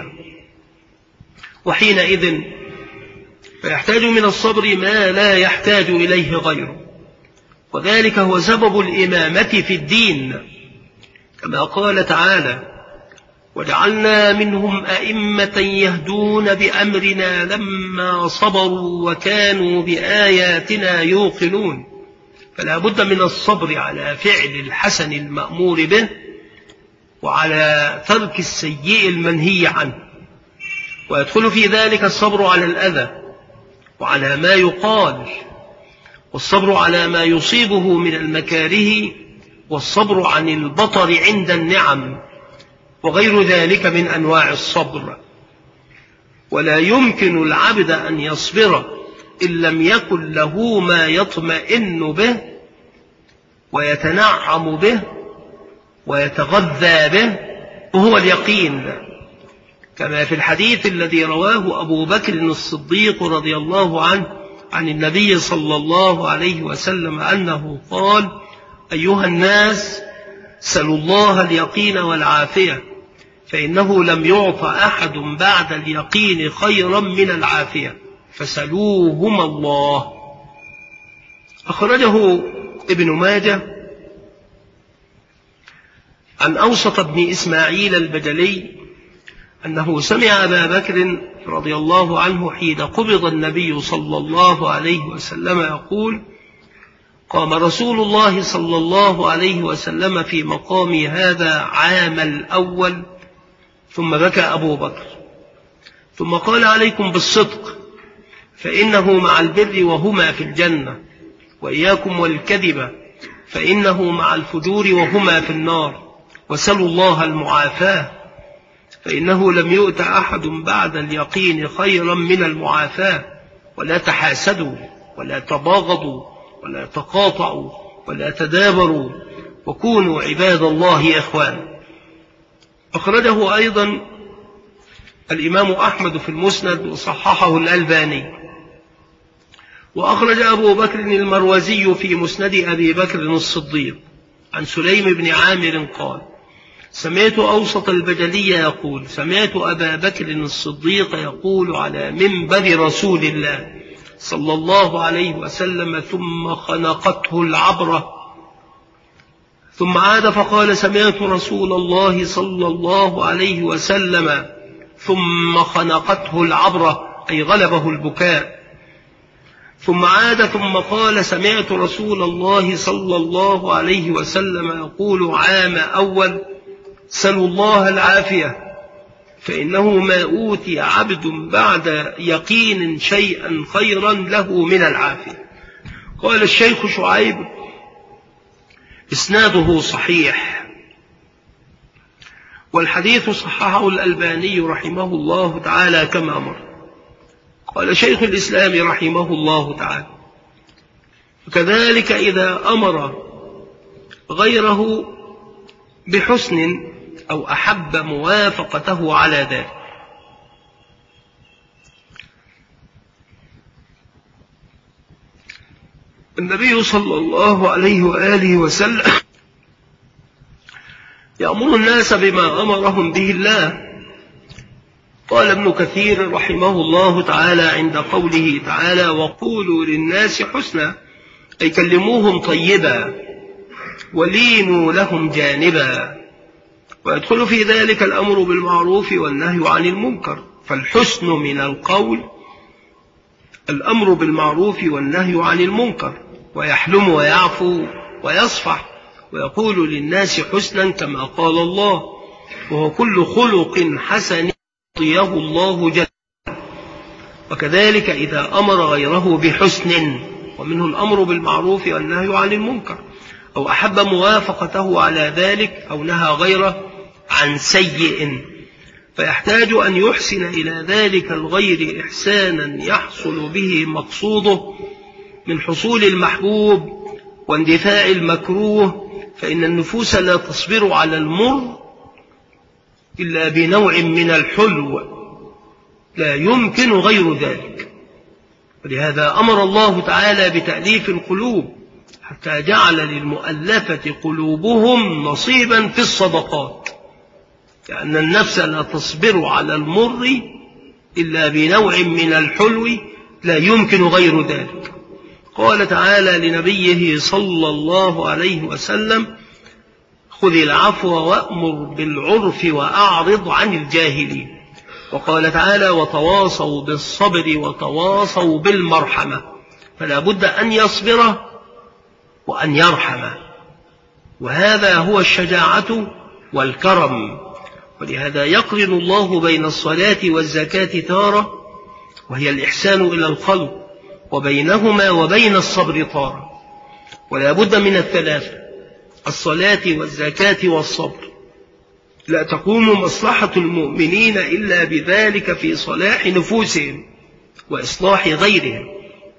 وحينئذ فيحتاج من الصبر ما لا يحتاج إليه غيره، وذلك هو سبب الإمامة في الدين، كما قال تعالى: وجعلنا منهم أئمة يهدون بأمرنا لما صبروا وكانوا بآياتنا يوقنون. فلا بد من الصبر على فعل الحسن المأمور به، وعلى ترك السيء المنهي عنه، ويدخل في ذلك الصبر على الأذى وعلى ما يقال، والصبر على ما يصيبه من المكاره، والصبر عن البطر عند النعم، وغير ذلك من أنواع الصبر. ولا يمكن العبد أن يصبر إن لم يكن له ما يطمئن به ويتنعم به ويتغذى به، وهو اليقين، كما في الحديث الذي رواه أبو بكر الصديق رضي الله عنه عن النبي صلى الله عليه وسلم أنه قال: أيها الناس، سلوا الله اليقين والعافية، فإنه لم يعط أحد بعد اليقين خيرا من العافية، فسلوهما الله. أخرجه ابن ماجه عن أوسط بن إسماعيل البجلي أنه سمع أبا بكر رضي الله عنه حين قبض النبي صلى الله عليه وسلم يقول: قام رسول الله صلى الله عليه وسلم في مقامي هذا عام الأول، ثم بكى أبو بكر، ثم قال: عليكم بالصدق فإنه مع البر وهما في الجنة، وإياكم والكذب فإنه مع الفجور وهما في النار، وسلوا الله المعافاة، فإنه لم يؤت أحد بعد اليقين خيرا من المعافاة، ولا تحاسدوا ولا تباغضوا ولا تقاطعوا ولا تدابروا، وكونوا عباد الله إخوانا. أخرجه أيضا الإمام أحمد في المسند وصححه الألباني. وأخرج أبو بكر المروزي في مسند أبي بكر الصديق عن سليم بن عامر قال: سمعت أوسط البجلي يقول: سمعت أبا بكر الصديق يقول على منبر رسول الله صلى الله عليه وسلم: ثم خنقته العبرة. ثم عاد فقال: سمعت رسول الله صلى الله عليه وسلم ثم خنقته العبرة، أي غلبه البكاء. ثم عاد ثم قال: سمعت رسول الله صلى الله عليه وسلم يقول عام أول: سلوا الله العافية، فإنه ما أوتي عبد بعد يقين شيئا خيرا له من العافية. قال الشيخ شعيب: إسناده صحيح، والحديث صححه الألباني رحمه الله تعالى كما أمر. قال شيخ الإسلام رحمه الله تعالى: وكذلك إذا أمر غيره بحسن أو أحب موافقته على ذلك. النبي صلى الله عليه وآله وسلم يأمر الناس بما أمرهم به الله. قال ابن كثير رحمه الله تعالى عند قوله تعالى: وقولوا للناس حسنا، أي كلموهم طيبا ولينوا لهم جانبا. ويدخل في ذلك الأمر بالمعروف والنهي عن المنكر، فالحسن من القول الأمر بالمعروف والنهي عن المنكر، ويحلم ويعفو ويصفح ويقول للناس حسنا كما قال الله: وهو كل خلق حسن يرضيه الله جل. وكذلك إذا أمر غيره بحسن، ومنه الأمر بالمعروف والنهي عن المنكر، أو أحب موافقته على ذلك، أو نهى غيره عن سيء، فيحتاج أن يحسن إلى ذلك الغير إحسانا يحصل به مقصوده من حصول المحبوب واندفاع المكروه، فإن النفوس لا تصبر على المر إلا بنوع من الحلو لا يمكن غير ذلك. ولهذا أمر الله تعالى بتأليف القلوب حتى جعل للمؤلفة قلوبهم نصيبا في الصدقات، لأن النفس لا تصبر على المر إلا بنوع من الحلو لا يمكن غير ذلك. قال تعالى لنبيه صلى الله عليه وسلم: خذ العفو وأمر بالعرف وأعرض عن الجاهلين. وقال تعالى: وتواصوا بالصبر وتواصوا بالمرحمة. فلا بد أن يصبر وأن يرحم، وهذا هو الشجاعة والكرم. ولهذا يقرن الله بين الصلاة والزكاة تارة، وهي الإحسان إلى الخلق، وبينهما وبين الصبر تارة. ولا بد من الثلاثة: الصلاة والزكاة والصبر. لا تقوم مصلحة المؤمنين إلا بذلك في صلاح نفوسهم وإصلاح غيرهم،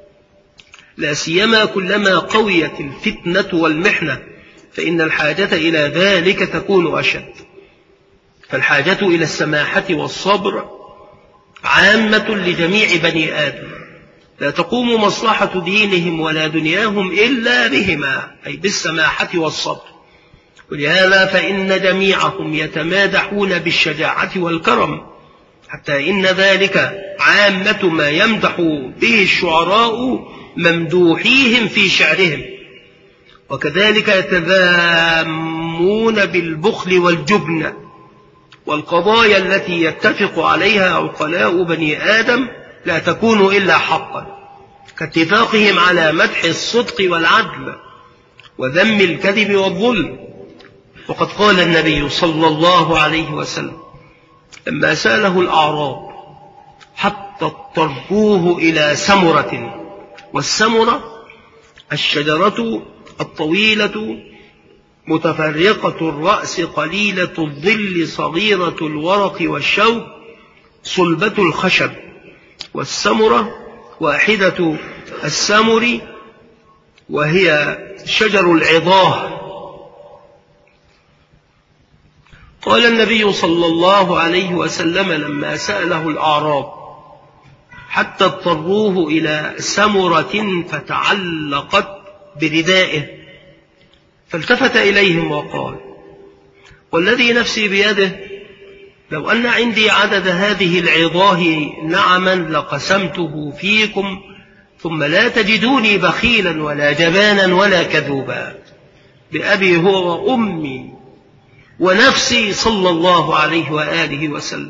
لا سيما كلما قويت الفتنة والمحنة، فإن الحاجة إلى ذلك تكون أشد. فالحاجة إلى السماحة والصبر عامة لجميع بني آدم، لا تقوم مصلحة دينهم ولا دنياهم إلا بهما، أي بالسماحة والصبر. ولهذا فإن جميعهم يتمادحون بالشجاعة والكرم، حتى إن ذلك عامة ما يمدح به الشعراء ممدوحيهم في شعرهم. وكذلك يتذامون بالبخل والجبن والقضايا التي يتفق عليها عقلاء بني آدم لا تكون إلا حقا، كاتفاقهم على مدح الصدق والعدل وذم الكذب والظلم. وقد قال النبي صلى الله عليه وسلم لما سأله الأعراب حتى اضطروه إلى سمرة، والسمرة الشجرة الطويلة متفرقة الرأس قليلة الظل صغيرة الورق والشوك صلبة الخشب، والسمرة واحدة السمر وهي شجر العضاه. قال النبي صلى الله عليه وسلم لما سأله الأعراب حتى اضطروه إلى سمرة فتعلقت بردائه، فالتفت إليهم وقال: والذي نفسي بيده لو أن عندي عدد هذه العظاه نعما لقسمته فيكم ثم لا تجدوني بخيلا ولا جبانا ولا كذوبا، بأبي هو وأمي ونفسي صلى الله عليه وآله وسلم.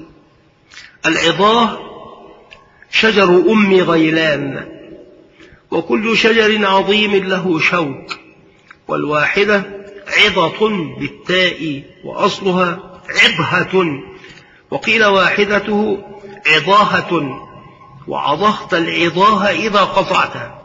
العظاه شجر أم غيلان، وكل شجر عظيم له شوك، والواحدة عظة بالتاء وأصلها عضهة، وقيل واحدته عضاهة، وعضهت العضاه إذا قطعتها.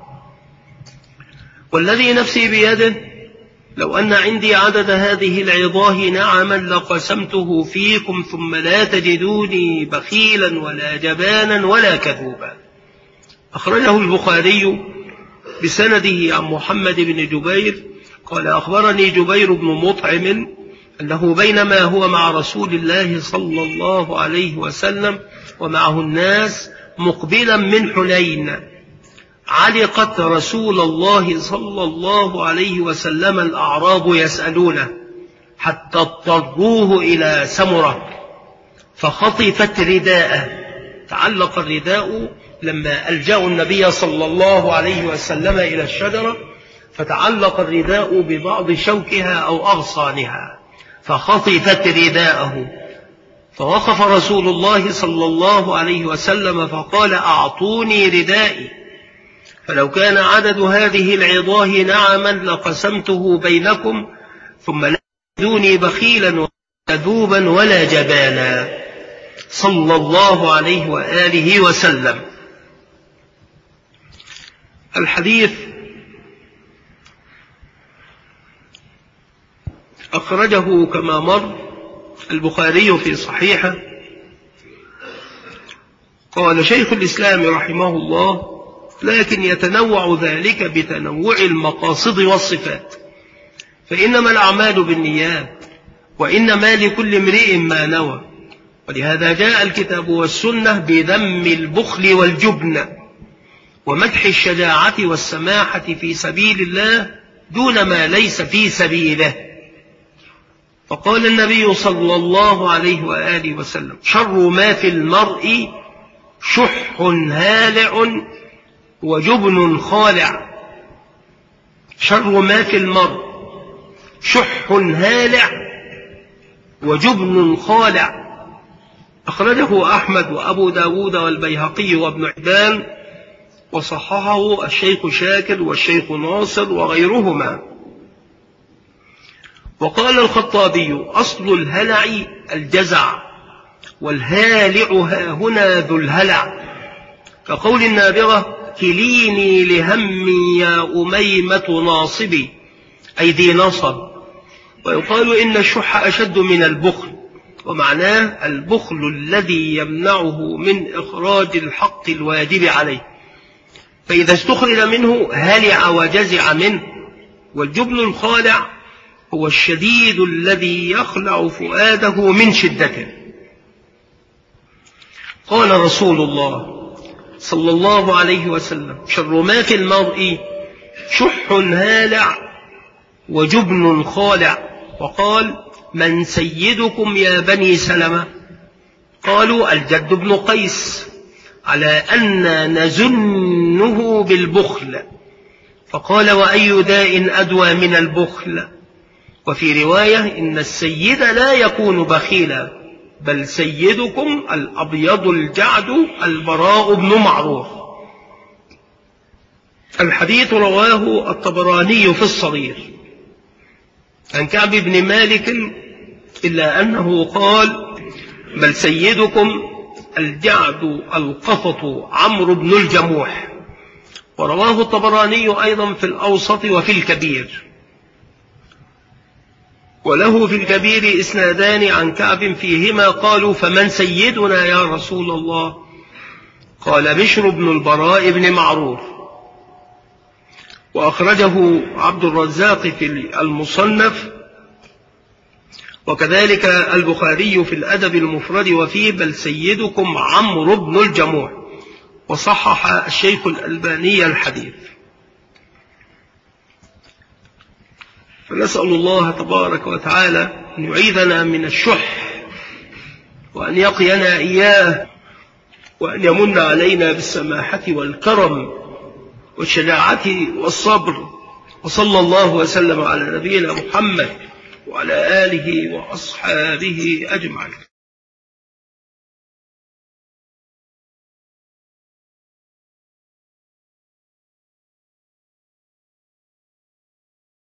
والذي نفسي بيده لو أن عندي عدد هذه العظاه نعما لقسمته فيكم ثم لا تجدوني بخيلا ولا جبانا ولا كذوبا. أخرجه البخاري بسنده عن محمد بن جبير قال: أخبرني جبير بن مطعم أنه بينما هو مع رسول الله صلى الله عليه وسلم ومعه الناس مقبلا من حنين، علقت رسول الله صلى الله عليه وسلم الأعراب يسألونه حتى اضطروه إلى سمرة فخطفت رداءه. تعلق الرداء لما ألجأوا النبي صلى الله عليه وسلم إلى الشجرة، فتعلق الرداء ببعض شوكها أو أغصانها فخطفت رداءه، فوقف رسول الله صلى الله عليه وسلم فقال: أعطوني ردائي، فلو كان عدد هذه العظاه نعما لقسمته بينكم ثم لا تجدوني بخيلا ولا كذوبا ولا جبانا، صلى الله عليه وآله وسلم. الحديث أخرجه كما مر البخاري في صحيحه. قال شيخ الإسلام رحمه الله: لكن يتنوع ذلك بتنوع المقاصد والصفات، فإنما الأعمال بالنيات، وإنما لكل امرئ ما نوى، ولهذا جاء الكتاب والسنة بذم البخل والجبن ومدح الشجاعة والسماحة في سبيل الله دون ما ليس في سبيله. فقال النبي صلى الله عليه وآله وسلم: شر ما في المرء شح هالع وجبن خالع. شر ما في المرء شح هالع وجبن خالع. أخرجه أحمد وأبو داود والبيهقي وابن حبان، وصححه الشيخ شاكر والشيخ ناصر وغيرهما. وقال الخطابي: أصل الهلع الجزع، والهالع هاهنا ذو الهلع، كقول النابغة: كليني لهمي يا أميمة ناصبي، أي ذي نصب. ويقال إن الشح أشد من البخل، ومعناه البخل الذي يمنعه من إخراج الحق الواجب عليه، فإذا استخرج منه هلع وجزع منه. والجبن الخالع هو الشديد الذي يخلع فؤاده من شدته. قال رسول الله صلى الله عليه وسلم: شر ما في المرء شح هالع وجبن خالع. وقال: من سيدكم يا بني سلمة؟ قالوا: الجد بن قيس، على أن نزنه بالبخل. فقال: وأي داء أدوى من البخل؟ وفي رواية: إن السيد لا يكون بخيلا، بل سيدكم الأبيض الجعد البراء بن معروف. الحديث رواه الطبراني في الصغير عن كعب بن مالك، إلا أنه قال: بل سيدكم الجعد القفط عمرو بن الجموح. ورواه الطبراني أيضا في الأوسط وفي الكبير. وله في الكبير إسنادان عن كعب فيهما قالوا: فمن سيدنا يا رسول الله؟ قال: بشر بن البراء بن معروف. وأخرجه عبد الرزاق في المصنف، وكذلك البخاري في الأدب المفرد وفيه: بل سيدكم عمرو بن الجموح. وصحح الشيخ الألباني الحديث. فنسأل الله تبارك وتعالى أن يعيذنا من الشح، وأن يقينا إياه، وأن يمن علينا بالسماحة والكرم والشجاعة والصبر. وصلى الله وسلم على نبينا محمد وعلى آله وأصحابه أجمعين.